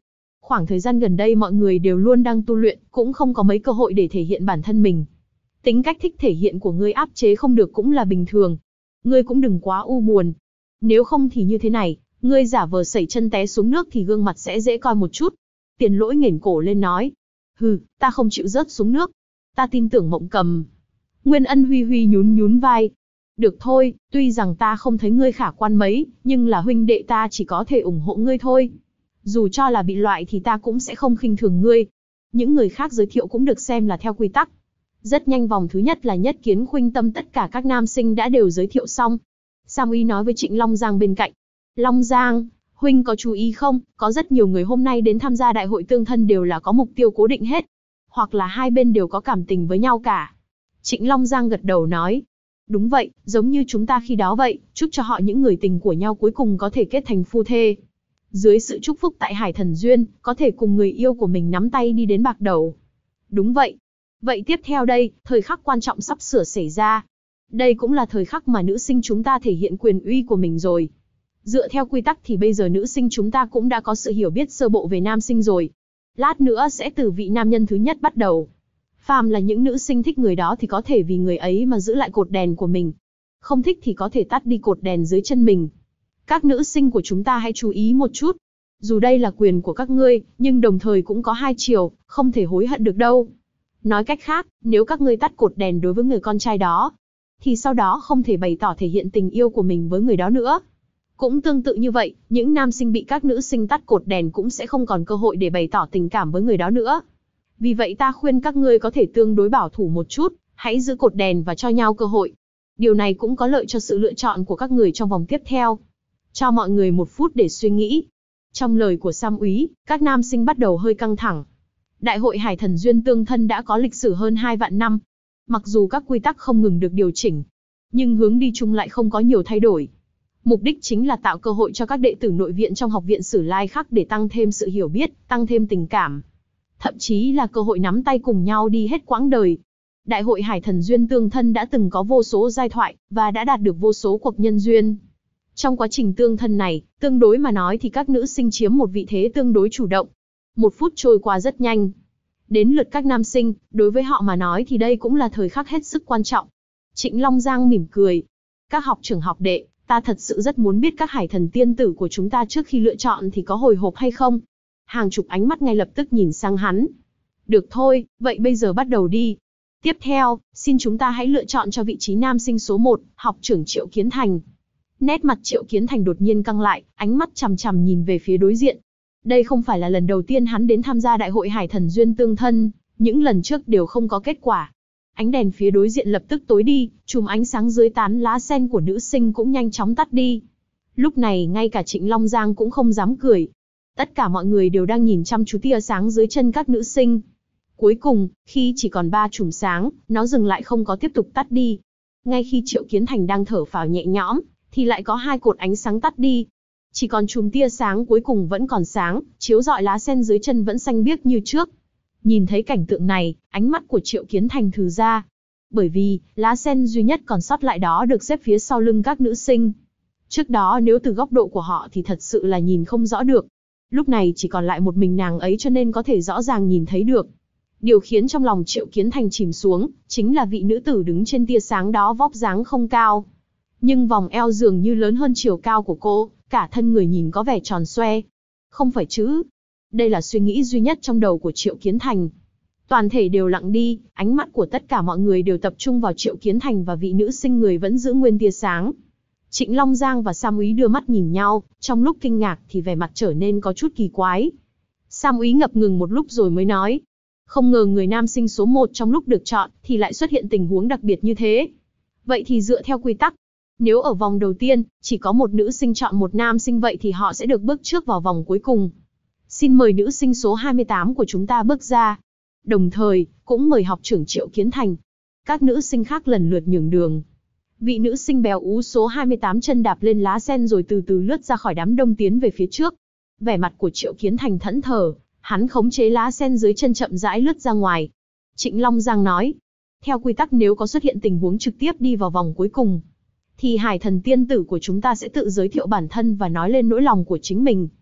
Khoảng thời gian gần đây mọi người đều luôn đang tu luyện, cũng không có mấy cơ hội để thể hiện bản thân mình. Tính cách thích thể hiện của ngươi áp chế không được cũng là bình thường. Ngươi cũng đừng quá u buồn. Nếu không thì như thế này, ngươi giả vờ sẩy chân té xuống nước thì gương mặt sẽ dễ coi một chút. Tiền Lỗi nghển cổ lên nói. Hừ, ta không chịu rớt xuống nước. Ta tin tưởng Mộng Cầm. Nguyên Ân Huy Huy nhún nhún vai. Được thôi, tuy rằng ta không thấy ngươi khả quan mấy, nhưng là huynh đệ ta chỉ có thể ủng hộ ngươi thôi. Dù cho là bị loại thì ta cũng sẽ không khinh thường ngươi. Những người khác giới thiệu cũng được xem là theo quy tắc. Rất nhanh vòng thứ nhất là nhất kiến khuynh tâm, tất cả các nam sinh đã đều giới thiệu xong. Sam Uy nói với Trịnh Long Giang bên cạnh. Long Giang, huynh có chú ý không, có rất nhiều người hôm nay đến tham gia đại hội tương thân đều là có mục tiêu cố định hết. Hoặc là hai bên đều có cảm tình với nhau cả. Trịnh Long Giang gật đầu nói. Đúng vậy, giống như chúng ta khi đó vậy, chúc cho họ những người tình của nhau cuối cùng có thể kết thành phu thê. Dưới sự chúc phúc tại Hải Thần Duyên, có thể cùng người yêu của mình nắm tay đi đến bạc đầu. Đúng vậy. Vậy tiếp theo đây, thời khắc quan trọng sắp sửa xảy ra. Đây cũng là thời khắc mà nữ sinh chúng ta thể hiện quyền uy của mình rồi. Dựa theo quy tắc thì bây giờ nữ sinh chúng ta cũng đã có sự hiểu biết sơ bộ về nam sinh rồi. Lát nữa sẽ từ vị nam nhân thứ nhất bắt đầu. Phàm là những nữ sinh thích người đó thì có thể vì người ấy mà giữ lại cột đèn của mình. Không thích thì có thể tắt đi cột đèn dưới chân mình. Các nữ sinh của chúng ta hãy chú ý một chút. Dù đây là quyền của các ngươi, nhưng đồng thời cũng có hai chiều, không thể hối hận được đâu. Nói cách khác, nếu các ngươi tắt cột đèn đối với người con trai đó, thì sau đó không thể bày tỏ thể hiện tình yêu của mình với người đó nữa. Cũng tương tự như vậy, những nam sinh bị các nữ sinh tắt cột đèn cũng sẽ không còn cơ hội để bày tỏ tình cảm với người đó nữa. Vì vậy ta khuyên các ngươi có thể tương đối bảo thủ một chút, hãy giữ cột đèn và cho nhau cơ hội. Điều này cũng có lợi cho sự lựa chọn của các người trong vòng tiếp theo. Cho mọi người 1 phút để suy nghĩ. Trong lời của Sam Úy, các nam sinh bắt đầu hơi căng thẳng. Đại hội Hải Thần Duyên tương thân đã có lịch sử hơn 2 vạn năm. Mặc dù các quy tắc không ngừng được điều chỉnh, nhưng hướng đi chung lại không có nhiều thay đổi. Mục đích chính là tạo cơ hội cho các đệ tử nội viện trong học viện Sử Lai Khắc để tăng thêm sự hiểu biết, tăng thêm tình cảm. Thậm chí là cơ hội nắm tay cùng nhau đi hết quãng đời. Đại hội Hải Thần Duyên tương thân đã từng có vô số giai thoại, và đã đạt được vô số cuộc nhân duyên. Trong quá trình tương thân này, tương đối mà nói thì các nữ sinh chiếm một vị thế tương đối chủ động. 1 phút trôi qua rất nhanh. Đến lượt các nam sinh, đối với họ mà nói thì đây cũng là thời khắc hết sức quan trọng. Trịnh Long Giang mỉm cười. Các học trưởng học đệ, ta thật sự rất muốn biết các hải thần tiên tử của chúng ta trước khi lựa chọn thì có hồi hộp hay không? Hàng chục ánh mắt ngay lập tức nhìn sang hắn. Được thôi, vậy bây giờ bắt đầu đi. Tiếp theo, xin chúng ta hãy lựa chọn cho vị trí nam sinh số 1, học trưởng Triệu Kiến Thành. Nét mặt Triệu Kiến Thành đột nhiên căng lại, ánh mắt chằm chằm nhìn về phía đối diện. Đây không phải là lần đầu tiên hắn đến tham gia đại hội Hải Thần Duyên tương thân, những lần trước đều không có kết quả. Ánh đèn phía đối diện lập tức tối đi, chùm ánh sáng dưới tán lá sen của nữ sinh cũng nhanh chóng tắt đi. Lúc này ngay cả Trịnh Long Giang cũng không dám cười. Tất cả mọi người đều đang nhìn chăm chú tia sáng dưới chân các nữ sinh. Cuối cùng, khi chỉ còn 3 chùm sáng, nó dừng lại không có tiếp tục tắt đi. Ngay khi Triệu Kiến Thành đang thở phào nhẹ nhõm, thì lại có 2 cột ánh sáng tắt đi. Chỉ còn chùm tia sáng cuối cùng vẫn còn sáng, chiếu rọi lá sen dưới chân vẫn xanh biếc như trước. Nhìn thấy cảnh tượng này, ánh mắt của Triệu Kiến Thành thừ ra. Bởi vì, lá sen duy nhất còn sót lại đó được xếp phía sau lưng các nữ sinh. Trước đó nếu từ góc độ của họ thì thật sự là nhìn không rõ được. Lúc này chỉ còn lại một mình nàng ấy cho nên có thể rõ ràng nhìn thấy được. Điều khiến trong lòng Triệu Kiến Thành chìm xuống, chính là vị nữ tử đứng trên tia sáng đó vóc dáng không cao. Nhưng vòng eo dường như lớn hơn chiều cao của cô, cả thân người nhìn có vẻ tròn xoe. Không phải chứ? Đây là suy nghĩ duy nhất trong đầu của Triệu Kiến Thành. Toàn thể đều lặng đi, ánh mắt của tất cả mọi người đều tập trung vào Triệu Kiến Thành và vị nữ sinh người vẫn giữ nguyên tia sáng. Trịnh Long Giang và Sam Úy đưa mắt nhìn nhau, trong lúc kinh ngạc thì vẻ mặt trở nên có chút kỳ quái. Sam Úy ngập ngừng một lúc rồi mới nói. Không ngờ người nam sinh số 1 trong lúc được chọn thì lại xuất hiện tình huống đặc biệt như thế. Vậy thì dựa theo quy tắc, nếu ở vòng đầu tiên, chỉ có một nữ sinh chọn một nam sinh vậy thì họ sẽ được bước trước vào vòng cuối cùng. Xin mời nữ sinh số 28 của chúng ta bước ra. Đồng thời, cũng mời học trưởng Triệu Kiến Thành. Các nữ sinh khác lần lượt nhường đường. Vị nữ sinh béo ú số 28 chân đạp lên lá sen rồi từ từ lướt ra khỏi đám đông tiến về phía trước. Vẻ mặt của Triệu Kiến Thành thẫn thờ, hắn khống chế lá sen dưới chân chậm rãi lướt ra ngoài. Trịnh Long Giang nói, theo quy tắc nếu có xuất hiện tình huống trực tiếp đi vào vòng cuối cùng, thì hải thần tiên tử của chúng ta sẽ tự giới thiệu bản thân và nói lên nỗi lòng của chính mình.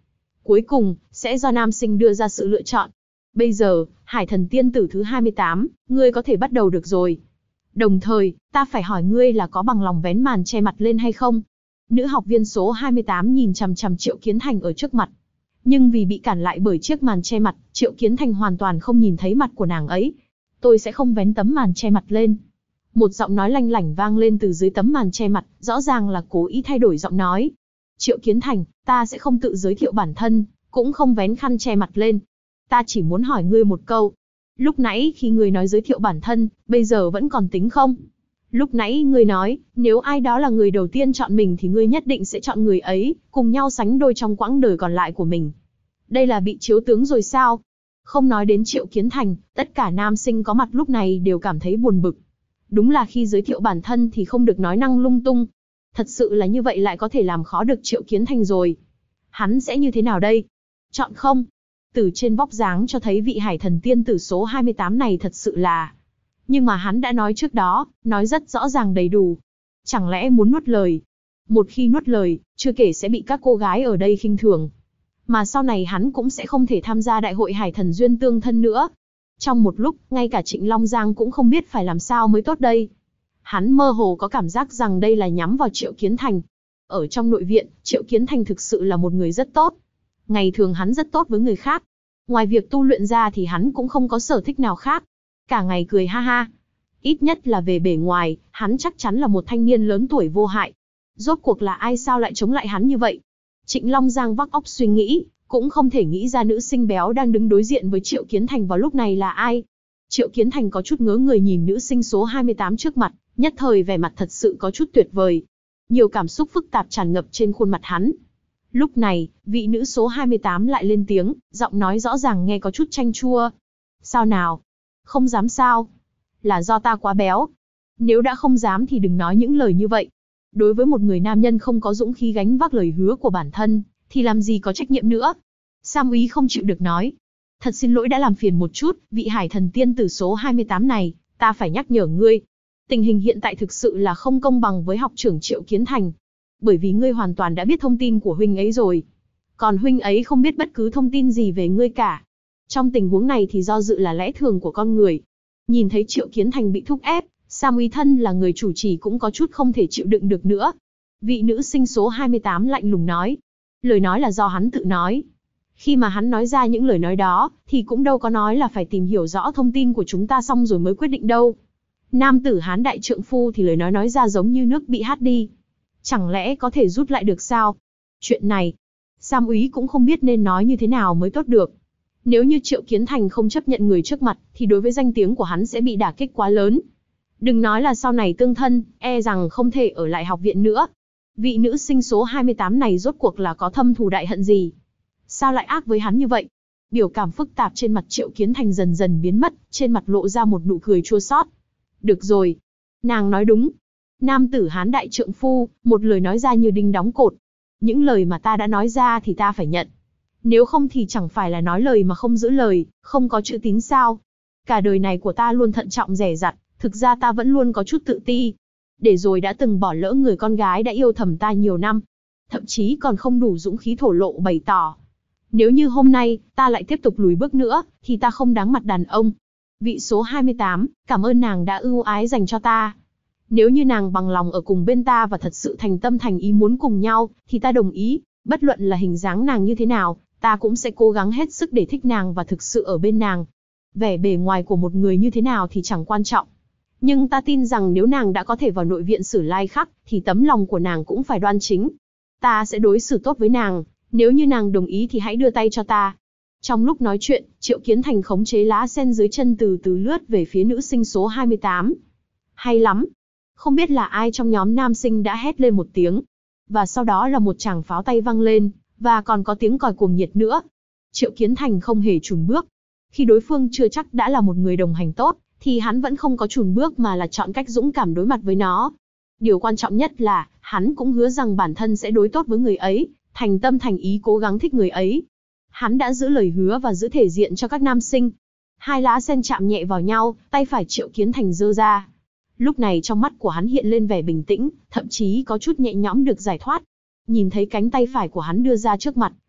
Cuối cùng, sẽ do nam sinh đưa ra sự lựa chọn. Bây giờ, Hải Thần Tiên Tử thứ 28, ngươi có thể bắt đầu được rồi. Đồng thời, ta phải hỏi ngươi là có bằng lòng vén màn che mặt lên hay không? Nữ học viên số 28 nhìn chằm chằm Triệu Kiến Thành ở trước mặt. Nhưng vì bị cản lại bởi chiếc màn che mặt, Triệu Kiến Thành hoàn toàn không nhìn thấy mặt của nàng ấy. Tôi sẽ không vén tấm màn che mặt lên. Một giọng nói lanh lảnh vang lên từ dưới tấm màn che mặt, rõ ràng là cố ý thay đổi giọng nói. Triệu Kiến Thành, ta sẽ không tự giới thiệu bản thân, cũng không vén khăn che mặt lên. Ta chỉ muốn hỏi ngươi một câu. Lúc nãy khi ngươi nói giới thiệu bản thân, bây giờ vẫn còn tính không? Lúc nãy ngươi nói, nếu ai đó là người đầu tiên chọn mình thì ngươi nhất định sẽ chọn người ấy, cùng nhau sánh đôi trong quãng đời còn lại của mình. Đây là bị chiếu tướng rồi sao? Không nói đến Triệu Kiến Thành, tất cả nam sinh có mặt lúc này đều cảm thấy buồn bực. Đúng là khi giới thiệu bản thân thì không được nói năng lung tung. Thật sự là như vậy lại có thể làm khó được Triệu Kiến Thành rồi. Hắn sẽ như thế nào đây? Chọn không? Từ trên vóc dáng cho thấy vị Hải Thần Tiên Tử số 28 này thật sự là... Nhưng mà hắn đã nói trước đó, nói rất rõ ràng đầy đủ. Chẳng lẽ muốn nuốt lời? Một khi nuốt lời, chưa kể sẽ bị các cô gái ở đây khinh thường. Mà sau này hắn cũng sẽ không thể tham gia đại hội Hải Thần Duyên Tương Thân nữa. Trong một lúc, ngay cả Trịnh Long Giang cũng không biết phải làm sao mới tốt đây. Hắn mơ hồ có cảm giác rằng đây là nhắm vào Triệu Kiến Thành. Ở trong nội viện, Triệu Kiến Thành thực sự là một người rất tốt. Ngày thường hắn rất tốt với người khác. Ngoài việc tu luyện ra thì hắn cũng không có sở thích nào khác. Cả ngày cười ha ha. Ít nhất là về bề ngoài, hắn chắc chắn là một thanh niên lớn tuổi vô hại. Rốt cuộc là ai sao lại chống lại hắn như vậy? Trịnh Long Giang vắt óc suy nghĩ, cũng không thể nghĩ ra nữ sinh béo đang đứng đối diện với Triệu Kiến Thành vào lúc này là ai. Triệu Kiến Thành có chút ngớ người nhìn nữ sinh số 28 trước mặt, nhất thời vẻ mặt thật sự có chút tuyệt vời. Nhiều cảm xúc phức tạp tràn ngập trên khuôn mặt hắn. Lúc này, vị nữ số 28 lại lên tiếng, giọng nói rõ ràng nghe có chút chanh chua. Sao nào? Không dám sao? Là do ta quá béo. Nếu đã không dám thì đừng nói những lời như vậy. Đối với một người nam nhân không có dũng khí gánh vác lời hứa của bản thân, thì làm gì có trách nhiệm nữa. Sam Úy không chịu được nói. Thật xin lỗi đã làm phiền một chút, vị Hải Thần Tiên Tử số 28 này, ta phải nhắc nhở ngươi. Tình hình hiện tại thực sự là không công bằng với học trưởng Triệu Kiến Thành. Bởi vì ngươi hoàn toàn đã biết thông tin của huynh ấy rồi. Còn huynh ấy không biết bất cứ thông tin gì về ngươi cả. Trong tình huống này thì do dự là lẽ thường của con người. Nhìn thấy Triệu Kiến Thành bị thúc ép, Sam Úy thân là người chủ trì cũng có chút không thể chịu đựng được nữa. Vị nữ sinh số 28 lạnh lùng nói. Lời nói là do hắn tự nói. Khi mà hắn nói ra những lời nói đó, thì cũng đâu có nói là phải tìm hiểu rõ thông tin của chúng ta xong rồi mới quyết định đâu. Nam tử Hán đại trượng phu thì lời nói ra giống như nước bị hắt đi. Chẳng lẽ có thể rút lại được sao? Chuyện này, Sam Úy cũng không biết nên nói như thế nào mới tốt được. Nếu như Triệu Kiến Thành không chấp nhận người trước mặt, thì đối với danh tiếng của hắn sẽ bị đả kích quá lớn. Đừng nói là sau này tương thân, e rằng không thể ở lại học viện nữa. Vị nữ sinh số 28 này rốt cuộc là có thâm thù đại hận gì? Sao lại ác với hắn như vậy? Biểu cảm phức tạp trên mặt Triệu Kiến Thành dần dần biến mất, trên mặt lộ ra một nụ cười chua xót. Được rồi. Nàng nói đúng. Nam tử Hán đại trượng phu, một lời nói ra như đinh đóng cột. Những lời mà ta đã nói ra thì ta phải nhận. Nếu không thì chẳng phải là nói lời mà không giữ lời, không có chữ tín sao? Cả đời này của ta luôn thận trọng dè dặt, thực ra ta vẫn luôn có chút tự ti. Để rồi đã từng bỏ lỡ người con gái đã yêu thầm ta nhiều năm. Thậm chí còn không đủ dũng khí thổ lộ bày tỏ. Nếu như hôm nay, ta lại tiếp tục lùi bước nữa, thì ta không đáng mặt đàn ông. Vị số 28, cảm ơn nàng đã ưu ái dành cho ta. Nếu như nàng bằng lòng ở cùng bên ta và thật sự thành tâm thành ý muốn cùng nhau, thì ta đồng ý. Bất luận là hình dáng nàng như thế nào, ta cũng sẽ cố gắng hết sức để thích nàng và thực sự ở bên nàng. Vẻ bề ngoài của một người như thế nào thì chẳng quan trọng. Nhưng ta tin rằng nếu nàng đã có thể vào nội viện Sử Lai Khắc, thì tấm lòng của nàng cũng phải đoan chính. Ta sẽ đối xử tốt với nàng, nếu như nàng đồng ý thì hãy đưa tay cho ta. Trong lúc nói chuyện, Triệu Kiến Thành khống chế lá sen dưới chân từ từ lướt về phía nữ sinh số 28. Hay lắm! Không biết là ai trong nhóm nam sinh đã hét lên một tiếng. Và sau đó là một tràng pháo tay vang lên, và còn có tiếng còi cuồng nhiệt nữa. Triệu Kiến Thành không hề chùn bước. Khi đối phương chưa chắc đã là một người đồng hành tốt, thì hắn vẫn không có chùn bước mà là chọn cách dũng cảm đối mặt với nó. Điều quan trọng nhất là, hắn cũng hứa rằng bản thân sẽ đối tốt với người ấy, thành tâm thành ý cố gắng thích người ấy. Hắn đã giữ lời hứa và giữ thể diện cho các nam sinh. Hai lá sen chạm nhẹ vào nhau, tay phải Triệu Kiến Thành giơ ra. Lúc này trong mắt của hắn hiện lên vẻ bình tĩnh, thậm chí có chút nhẹ nhõm được giải thoát. Nhìn thấy cánh tay phải của hắn đưa ra trước mặt,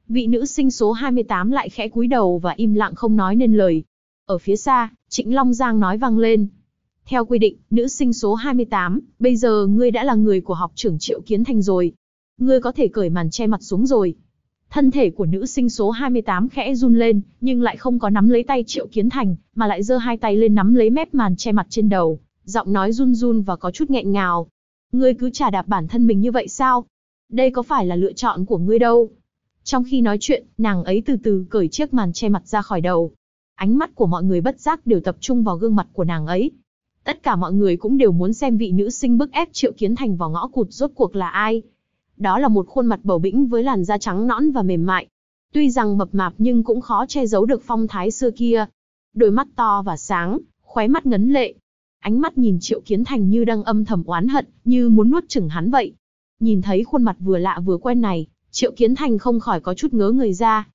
Vị nữ sinh số 28 lại khẽ cúi đầu và im lặng không nói nên lời. Ở phía xa, Trịnh Long Giang nói vang lên. Theo quy định, nữ sinh số 28, bây giờ ngươi đã là người của học trưởng Triệu Kiến Thành rồi. Ngươi có thể cởi màn che mặt xuống rồi. Thân thể của nữ sinh số 28 khẽ run lên, nhưng lại không có nắm lấy tay Triệu Kiến Thành, mà lại giơ hai tay lên nắm lấy mép màn che mặt trên đầu, giọng nói run run và có chút nghẹn ngào. Ngươi cứ chà đạp bản thân mình như vậy sao? Đây có phải là lựa chọn của ngươi đâu. Trong khi nói chuyện, nàng ấy từ từ cởi chiếc màn che mặt ra khỏi đầu. Ánh mắt của mọi người bất giác đều tập trung vào gương mặt của nàng ấy. Tất cả mọi người cũng đều muốn xem vị nữ sinh bức ép Triệu Kiến Thành vào ngõ cụt rốt cuộc là ai. Đó là một khuôn mặt bầu bĩnh với làn da trắng nõn và mềm mại. Tuy rằng mập mạp nhưng cũng khó che giấu được phong thái xưa kia. Đôi mắt to và sáng, khóe mắt ngấn lệ. Ánh mắt nhìn Triệu Kiến Thành như đang âm thầm oán hận, như muốn nuốt chửng hắn vậy. Nhìn thấy khuôn mặt vừa lạ vừa quen này, Triệu Kiến Thành không khỏi có chút ngớ người ra.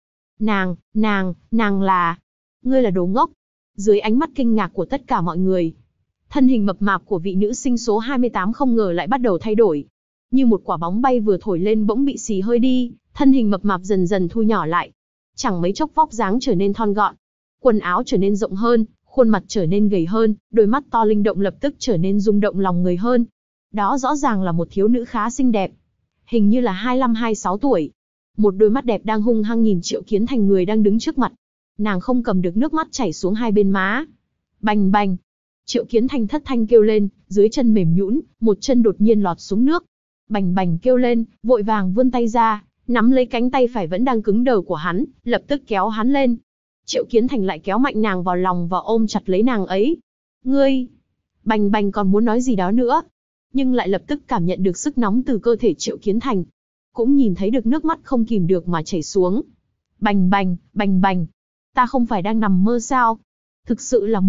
Nàng là... Ngươi là đồ ngốc. Dưới ánh mắt kinh ngạc của tất cả mọi người, thân hình mập mạp của vị nữ sinh số 28 không ngờ lại bắt đầu thay đổi. Như một quả bóng bay vừa thổi lên bỗng bị xì hơi đi, thân hình mập mạp dần dần thu nhỏ lại. Chẳng mấy chốc vóc dáng trở nên thon gọn, quần áo trở nên rộng hơn, khuôn mặt trở nên gầy hơn, đôi mắt to linh động lập tức trở nên rung động lòng người hơn. Đó rõ ràng là một thiếu nữ khá xinh đẹp, hình như là 25-26 tuổi. Một đôi mắt đẹp đang hung hăng nhìn Triệu Kiến Thành người đang đứng trước mặt. Nàng không cầm được nước mắt chảy xuống hai bên má. Bành bành. Triệu Kiến Thành thất thanh kêu lên, dưới chân mềm nhũn, một chân đột nhiên lọt xuống nước. Bành bành kêu lên, vội vàng vươn tay ra, nắm lấy cánh tay phải vẫn đang cứng đờ của hắn, lập tức kéo hắn lên. Triệu Kiến Thành lại kéo mạnh nàng vào lòng và ôm chặt lấy nàng ấy. Ngươi! Bành bành còn muốn nói gì đó nữa, nhưng lại lập tức cảm nhận được sức nóng từ cơ thể Triệu Kiến Thành. Cũng nhìn thấy được nước mắt không kìm được mà chảy xuống. Bành bành, bành bành. Ta không phải đang nằm mơ sao? Thực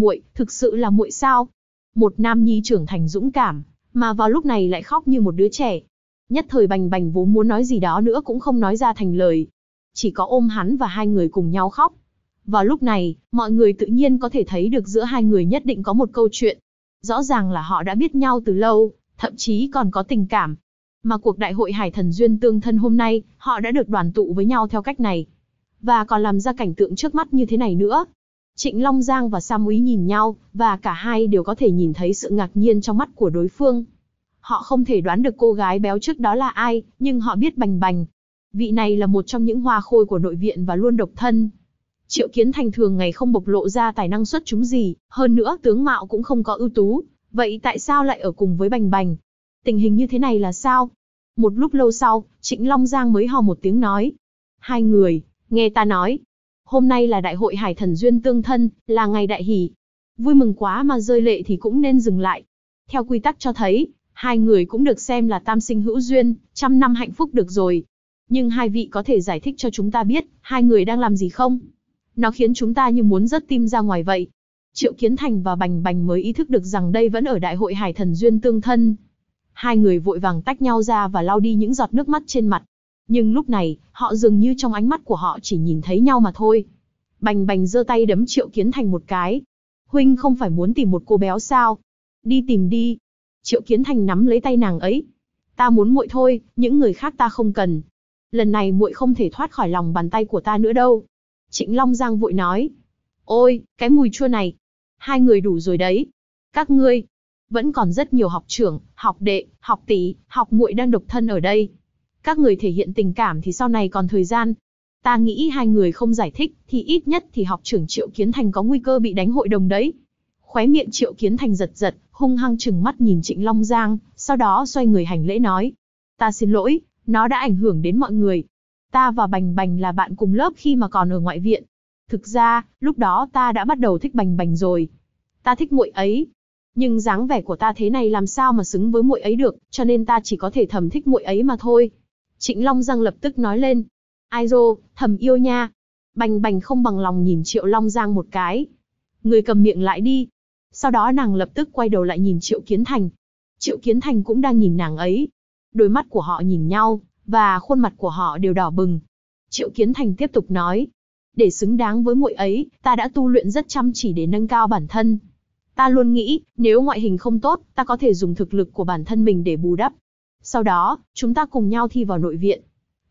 sự là muội sao? Một nam nhi trưởng thành dũng cảm, mà vào lúc này lại khóc như một đứa trẻ. Nhất thời bành bành vốn muốn nói gì đó nữa cũng không nói ra thành lời. Chỉ có ôm hắn và hai người cùng nhau khóc. Vào lúc này, mọi người tự nhiên có thể thấy được giữa hai người nhất định có một câu chuyện. Rõ ràng là họ đã biết nhau từ lâu, thậm chí còn có tình cảm. Mà cuộc đại hội Hải Thần Duyên Tương Thân hôm nay, họ đã được đoàn tụ với nhau theo cách này. Và còn làm ra cảnh tượng trước mắt như thế này nữa. Trịnh Long Giang và Sam Úy nhìn nhau, và cả hai đều có thể nhìn thấy sự ngạc nhiên trong mắt của đối phương. Họ không thể đoán được cô gái béo trước đó là ai, nhưng họ biết bành bành. Vị này là một trong những hoa khôi của nội viện và luôn độc thân. Triệu Kiến Thành thường ngày không bộc lộ ra tài năng xuất chúng gì, hơn nữa tướng mạo cũng không có ưu tú. Vậy tại sao lại ở cùng với bành bành? Tình hình như thế này là sao? Một lúc lâu sau, Trịnh Long Giang mới hò một tiếng nói. Hai người, nghe ta nói. Hôm nay là đại hội Hải Thần Duyên Tương Thân, là ngày đại hỷ. Vui mừng quá mà rơi lệ thì cũng nên dừng lại. Theo quy tắc cho thấy, hai người cũng được xem là tam sinh hữu duyên, trăm năm hạnh phúc được rồi. Nhưng hai vị có thể giải thích cho chúng ta biết, hai người đang làm gì không? Nó khiến chúng ta như muốn rớt tim ra ngoài vậy. Triệu Kiến Thành và Bành Bành mới ý thức được rằng đây vẫn ở đại hội Hải Thần Duyên Tương Thân. Hai người vội vàng tách nhau ra và lau đi những giọt nước mắt trên mặt. Nhưng lúc này, họ dường như trong ánh mắt của họ chỉ nhìn thấy nhau mà thôi. Bành Bành giơ tay đấm Triệu Kiến Thành một cái. Huynh không phải muốn tìm một cô béo sao? Đi tìm đi. Triệu Kiến Thành nắm lấy tay nàng ấy. Ta muốn muội thôi, những người khác ta không cần. Lần này muội không thể thoát khỏi lòng bàn tay của ta nữa đâu. Trịnh Long Giang vội nói. Ôi, cái mùi chua này. Hai người đủ rồi đấy. Các ngươi, vẫn còn rất nhiều học trưởng, học đệ, học tỷ, học muội đang độc thân ở đây. Các người thể hiện tình cảm thì sau này còn thời gian. Ta nghĩ hai người không giải thích, thì ít nhất thì học trưởng Triệu Kiến Thành có nguy cơ bị đánh hội đồng đấy. Khóe miệng Triệu Kiến Thành giật giật, hung hăng trừng mắt nhìn Trịnh Long Giang, sau đó xoay người hành lễ nói. Ta xin lỗi, nó đã ảnh hưởng đến mọi người. Ta và Bành Bành là bạn cùng lớp khi mà còn ở ngoại viện. Thực ra, lúc đó ta đã bắt đầu thích Bành Bành rồi. Ta thích muội ấy. Nhưng dáng vẻ của ta thế này làm sao mà xứng với muội ấy được, cho nên ta chỉ có thể thầm thích muội ấy mà thôi. Trịnh Long Giang lập tức nói lên. Ai dô, thầm yêu nha. Bành Bành không bằng lòng nhìn Triệu Long Giang một cái. Người cầm miệng lại đi. Sau đó nàng lập tức quay đầu lại nhìn Triệu Kiến Thành. Triệu Kiến Thành cũng đang nhìn nàng ấy. Đôi mắt của họ nhìn nhau, và khuôn mặt của họ đều đỏ bừng. Triệu Kiến Thành tiếp tục nói. Để xứng đáng với muội ấy, ta đã tu luyện rất chăm chỉ để nâng cao bản thân. Ta luôn nghĩ, nếu ngoại hình không tốt, ta có thể dùng thực lực của bản thân mình để bù đắp. Sau đó, chúng ta cùng nhau thi vào nội viện.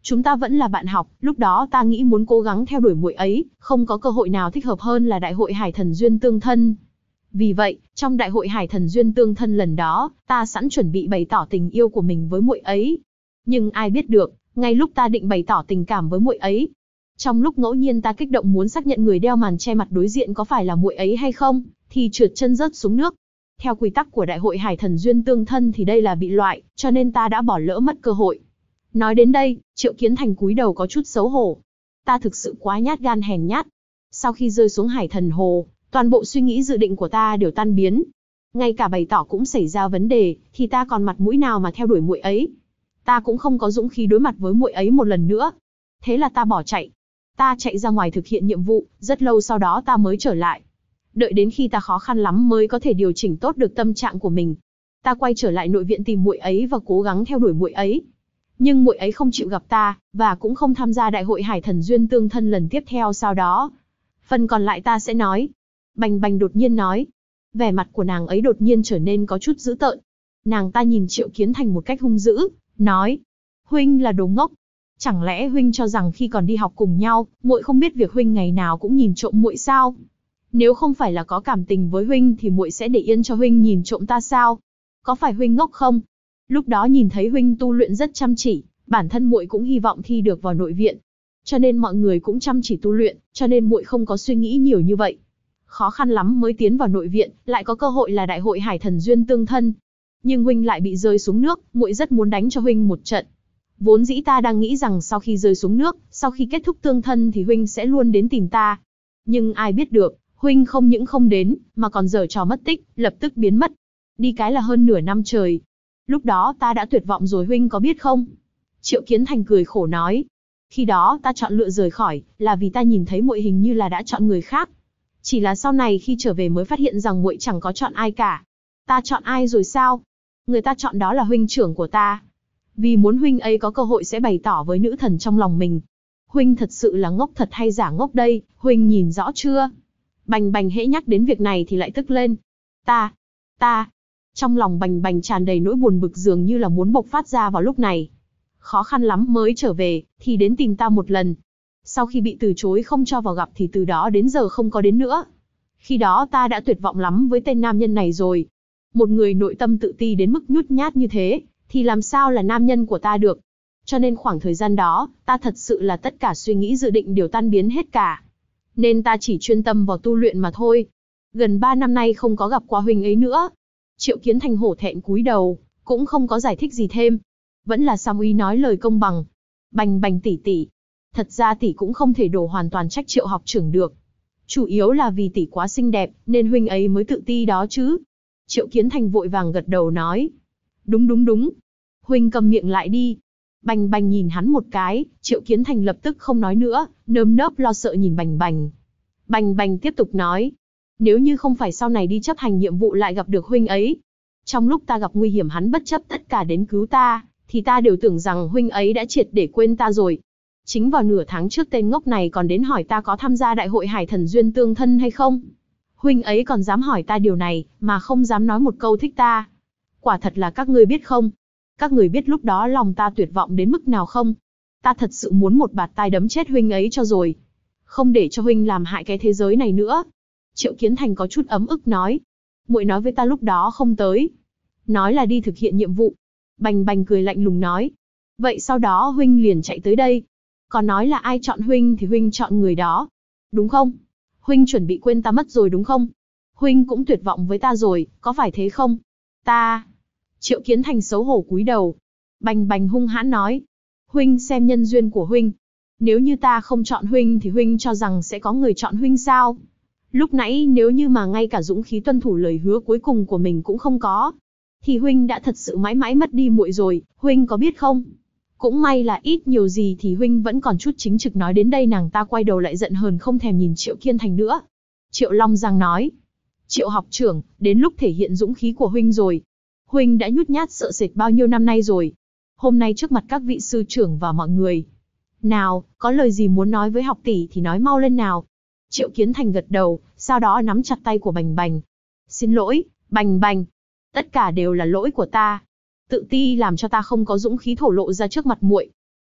Chúng ta vẫn là bạn học, lúc đó ta nghĩ muốn cố gắng theo đuổi muội ấy, không có cơ hội nào thích hợp hơn là Đại hội Hải Thần Duyên Tương Thân. Vì vậy, trong Đại hội Hải Thần Duyên Tương Thân lần đó, ta sẵn chuẩn bị bày tỏ tình yêu của mình với muội ấy. Nhưng ai biết được, ngay lúc ta định bày tỏ tình cảm với muội ấy, trong lúc ngẫu nhiên ta kích động muốn xác nhận người đeo màn che mặt đối diện có phải là muội ấy hay không, thì trượt chân rớt xuống nước. Theo quy tắc của Đại hội Hải Thần Duyên Tương Thân thì đây là bị loại, cho nên ta đã bỏ lỡ mất cơ hội. Nói đến đây, Triệu Kiến Thành cúi đầu có chút xấu hổ. Ta thực sự quá nhát gan hèn nhát. Sau khi rơi xuống Hải Thần Hồ, toàn bộ suy nghĩ dự định của ta đều tan biến. Ngay cả bày tỏ cũng xảy ra vấn đề, thì ta còn mặt mũi nào mà theo đuổi muội ấy. Ta cũng không có dũng khí đối mặt với muội ấy một lần nữa. Thế là ta bỏ chạy. Ta chạy ra ngoài thực hiện nhiệm vụ, rất lâu sau đó ta mới trở lại. Đợi đến khi ta khó khăn lắm mới có thể điều chỉnh tốt được tâm trạng của mình. Ta quay trở lại nội viện tìm muội ấy và cố gắng theo đuổi muội ấy. Nhưng muội ấy không chịu gặp ta, và cũng không tham gia Đại hội Hải Thần Duyên Tương Thân lần tiếp theo sau đó. Phần còn lại ta sẽ nói. Bành Bành đột nhiên nói. Vẻ mặt của nàng ấy đột nhiên trở nên có chút dữ tợn. Nàng ta nhìn Triệu Kiến Thành một cách hung dữ, nói. Huynh là đồ ngốc. Chẳng lẽ huynh cho rằng khi còn đi học cùng nhau, muội không biết việc huynh ngày nào cũng nhìn trộm muội sao? Nếu không phải là có cảm tình với huynh thì muội sẽ để yên cho huynh nhìn trộm ta sao? Có phải huynh ngốc không? Lúc đó nhìn thấy huynh tu luyện rất chăm chỉ, bản thân muội cũng hy vọng thi được vào nội viện. Cho nên mọi người cũng chăm chỉ tu luyện, cho nên muội không có suy nghĩ nhiều như vậy. Khó khăn lắm mới tiến vào nội viện, lại có cơ hội là Đại hội Hải Thần Duyên Tương Thân. Nhưng huynh lại bị rơi xuống nước, muội rất muốn đánh cho huynh một trận. Vốn dĩ ta đang nghĩ rằng sau khi rơi xuống nước, sau khi kết thúc tương thân thì huynh sẽ luôn đến tìm ta. Nhưng ai biết được, huynh không những không đến, mà còn giở trò mất tích, lập tức biến mất. Đi cái là hơn nửa năm trời. Lúc đó ta đã tuyệt vọng rồi huynh có biết không? Triệu Kiến Thành cười khổ nói. Khi đó ta chọn lựa rời khỏi, là vì ta nhìn thấy muội hình như là đã chọn người khác. Chỉ là sau này khi trở về mới phát hiện rằng muội chẳng có chọn ai cả. Ta chọn ai rồi sao? Người ta chọn đó là huynh trưởng của ta. Vì muốn huynh ấy có cơ hội sẽ bày tỏ với nữ thần trong lòng mình. Huynh thật sự là ngốc thật hay giả ngốc đây, huynh nhìn rõ chưa? Bành Bành hễ nhắc đến việc này thì lại tức lên. Ta. Trong lòng Bành Bành tràn đầy nỗi buồn bực dường như là muốn bộc phát ra vào lúc này. Khó khăn lắm mới trở về, thì đến tìm ta một lần. Sau khi bị từ chối không cho vào gặp thì từ đó đến giờ không có đến nữa. Khi đó ta đã tuyệt vọng lắm với tên nam nhân này rồi. Một người nội tâm tự ti đến mức nhút nhát như thế, thì làm sao là nam nhân của ta được. Cho nên khoảng thời gian đó, ta thật sự là tất cả suy nghĩ dự định đều tan biến hết cả. Nên ta chỉ chuyên tâm vào tu luyện mà thôi. Gần 3 năm nay không có gặp qua huynh ấy nữa. Triệu Kiến Thành hổ thẹn cúi đầu, cũng không có giải thích gì thêm. Vẫn là Sam Uy nói lời công bằng. Bành Bành tỷ tỷ. Thật ra tỷ cũng không thể đổ hoàn toàn trách Triệu học trưởng được. Chủ yếu là vì tỷ quá xinh đẹp, nên huynh ấy mới tự ti đó chứ. Triệu Kiến Thành vội vàng gật đầu nói. Đúng. Huynh cầm miệng lại đi. Bành Bành nhìn hắn một cái, Triệu Kiến Thành lập tức không nói nữa, nơm nớp lo sợ nhìn Bành Bành. Bành Bành tiếp tục nói. Nếu như không phải sau này đi chấp hành nhiệm vụ lại gặp được huynh ấy, trong lúc ta gặp nguy hiểm hắn bất chấp tất cả đến cứu ta, thì ta đều tưởng rằng huynh ấy đã triệt để quên ta rồi. Chính vào nửa tháng trước tên ngốc này còn đến hỏi ta có tham gia Đại hội Hải Thần Duyên Tương Thân hay không. Huynh ấy còn dám hỏi ta điều này, mà không dám nói một câu thích ta. Quả thật là các ngươi biết không? Các người biết lúc đó lòng ta tuyệt vọng đến mức nào không? Ta thật sự muốn một bạt tai đấm chết huynh ấy cho rồi. Không để cho huynh làm hại cái thế giới này nữa. Triệu Kiến Thành có chút ấm ức nói. Muội nói với ta lúc đó không tới. Nói là đi thực hiện nhiệm vụ. Bành Bành cười lạnh lùng nói. Vậy sau đó huynh liền chạy tới đây. Còn nói là ai chọn huynh thì huynh chọn người đó. Đúng không? Huynh chuẩn bị quên ta mất rồi đúng không? Huynh cũng tuyệt vọng với ta rồi, có phải thế không? Ta... Triệu Kiến Thành xấu hổ cúi đầu. Bành Bành hung hãn nói. Huynh xem nhân duyên của huynh. Nếu như ta không chọn huynh thì huynh cho rằng sẽ có người chọn huynh sao? Lúc nãy nếu như mà ngay cả dũng khí tuân thủ lời hứa cuối cùng của mình cũng không có, thì huynh đã thật sự mãi mãi mất đi muội rồi, huynh có biết không? Cũng may là ít nhiều gì thì huynh vẫn còn chút chính trực. Nói đến đây nàng ta quay đầu lại giận hờn không thèm nhìn Triệu Kiến Thành nữa. Triệu Long Giang nói. Triệu học trưởng, đến lúc thể hiện dũng khí của huynh rồi. Huynh đã nhút nhát sợ sệt bao nhiêu năm nay rồi. Hôm nay trước mặt các vị sư trưởng và mọi người. Nào, có lời gì muốn nói với học tỷ thì nói mau lên nào. Triệu Kiến Thành gật đầu, sau đó nắm chặt tay của Bành Bành. Xin lỗi, Bành Bành. Tất cả đều là lỗi của ta. Tự ti làm cho ta không có dũng khí thổ lộ ra trước mặt muội.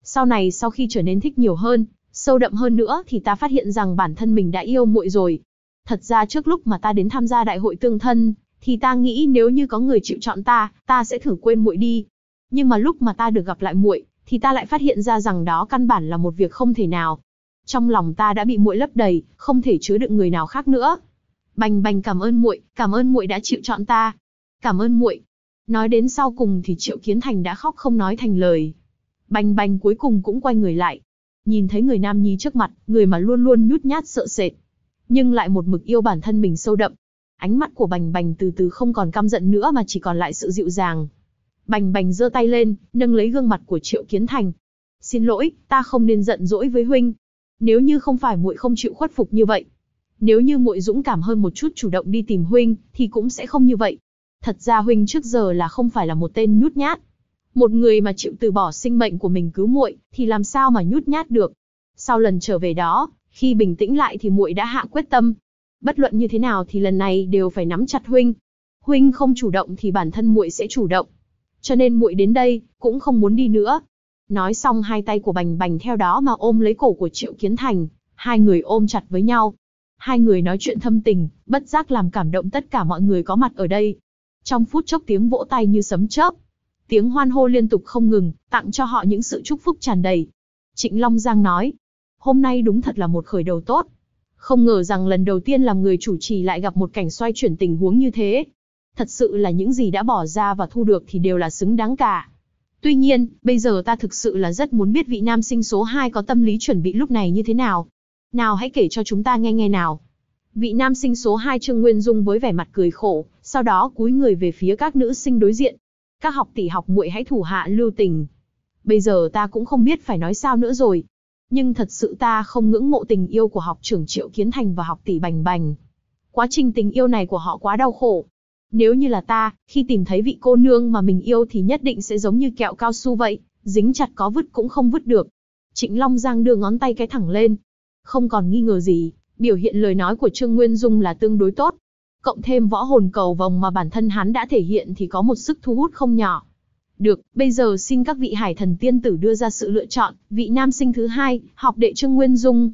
Sau này sau khi trở nên thích nhiều hơn, sâu đậm hơn nữa thì ta phát hiện rằng bản thân mình đã yêu muội rồi. Thật ra trước lúc mà ta đến tham gia đại hội tương thân, thì ta nghĩ nếu như có người chịu chọn ta sẽ thử quên muội đi. Nhưng mà lúc mà ta được gặp lại muội, thì ta lại phát hiện ra rằng đó căn bản là một việc không thể nào. Trong lòng ta đã bị muội lấp đầy, không thể chứa đựng người nào khác nữa. Bành Bành cảm ơn muội đã chịu chọn ta. Cảm ơn muội. Nói đến sau cùng thì Triệu Kiến Thành đã khóc không nói thành lời. Bành Bành cuối cùng cũng quay người lại. Nhìn thấy người nam nhi trước mặt, người mà luôn luôn nhút nhát sợ sệt, nhưng lại một mực yêu bản thân mình sâu đậm. Ánh mắt của Bành Bành từ từ không còn căm giận nữa mà chỉ còn lại sự dịu dàng. Bành Bành giơ tay lên, nâng lấy gương mặt của Triệu Kiến Thành. Xin lỗi, ta không nên giận dỗi với huynh. Nếu như không phải muội không chịu khuất phục như vậy, nếu như muội dũng cảm hơn một chút chủ động đi tìm huynh, thì cũng sẽ không như vậy. Thật ra huynh trước giờ là không phải là một tên nhút nhát. Một người mà chịu từ bỏ sinh mệnh của mình cứu muội, thì làm sao mà nhút nhát được. Sau lần trở về đó, khi bình tĩnh lại thì muội đã hạ quyết tâm. Bất luận như thế nào thì lần này đều phải nắm chặt huynh. Huynh không chủ động thì bản thân muội sẽ chủ động. Cho nên muội đến đây, cũng không muốn đi nữa. Nói xong hai tay của Bành Bành theo đó mà ôm lấy cổ của Triệu Kiến Thành. Hai người ôm chặt với nhau. Hai người nói chuyện thâm tình, bất giác làm cảm động tất cả mọi người có mặt ở đây. Trong phút chốc tiếng vỗ tay như sấm chớp. Tiếng hoan hô liên tục không ngừng, tặng cho họ những sự chúc phúc tràn đầy. Trịnh Long Giang nói, hôm nay đúng thật là một khởi đầu tốt. Không ngờ rằng lần đầu tiên làm người chủ trì lại gặp một cảnh xoay chuyển tình huống như thế. Thật sự là những gì đã bỏ ra và thu được thì đều là xứng đáng cả. Tuy nhiên, bây giờ ta thực sự là rất muốn biết vị nam sinh số 2 có tâm lý chuẩn bị lúc này như thế nào. Nào hãy kể cho chúng ta nghe nghe nào. Vị nam sinh số 2 Trương Nguyên Dung với vẻ mặt cười khổ, sau đó cúi người về phía các nữ sinh đối diện. Các học tỷ học muội hãy thủ hạ lưu tình. Bây giờ ta cũng không biết phải nói sao nữa rồi. Nhưng thật sự ta không ngưỡng mộ tình yêu của học trưởng Triệu Kiến Thành và học tỷ Bành Bành. Quá trình tình yêu này của họ quá đau khổ. Nếu như là ta, khi tìm thấy vị cô nương mà mình yêu thì nhất định sẽ giống như kẹo cao su vậy, dính chặt có vứt cũng không vứt được. Trịnh Long Giang đưa ngón tay cái thẳng lên. Không còn nghi ngờ gì, biểu hiện lời nói của Trương Nguyên Dung là tương đối tốt. Cộng thêm võ hồn cầu vồng mà bản thân hắn đã thể hiện thì có một sức thu hút không nhỏ. Được, bây giờ xin các vị hải thần tiên tử đưa ra sự lựa chọn, vị nam sinh thứ 2, học đệ Trương Nguyên Dung.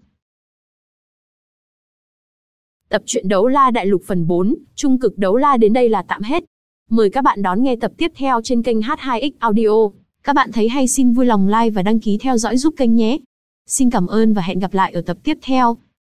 Tập truyện Đấu La Đại Lục phần 4, Trung cực Đấu La đến đây là tạm hết. Mời các bạn đón nghe tập tiếp theo trên kênh H2X Audio. Các bạn thấy hay xin vui lòng like và đăng ký theo dõi giúp kênh nhé. Xin cảm ơn và hẹn gặp lại ở tập tiếp theo.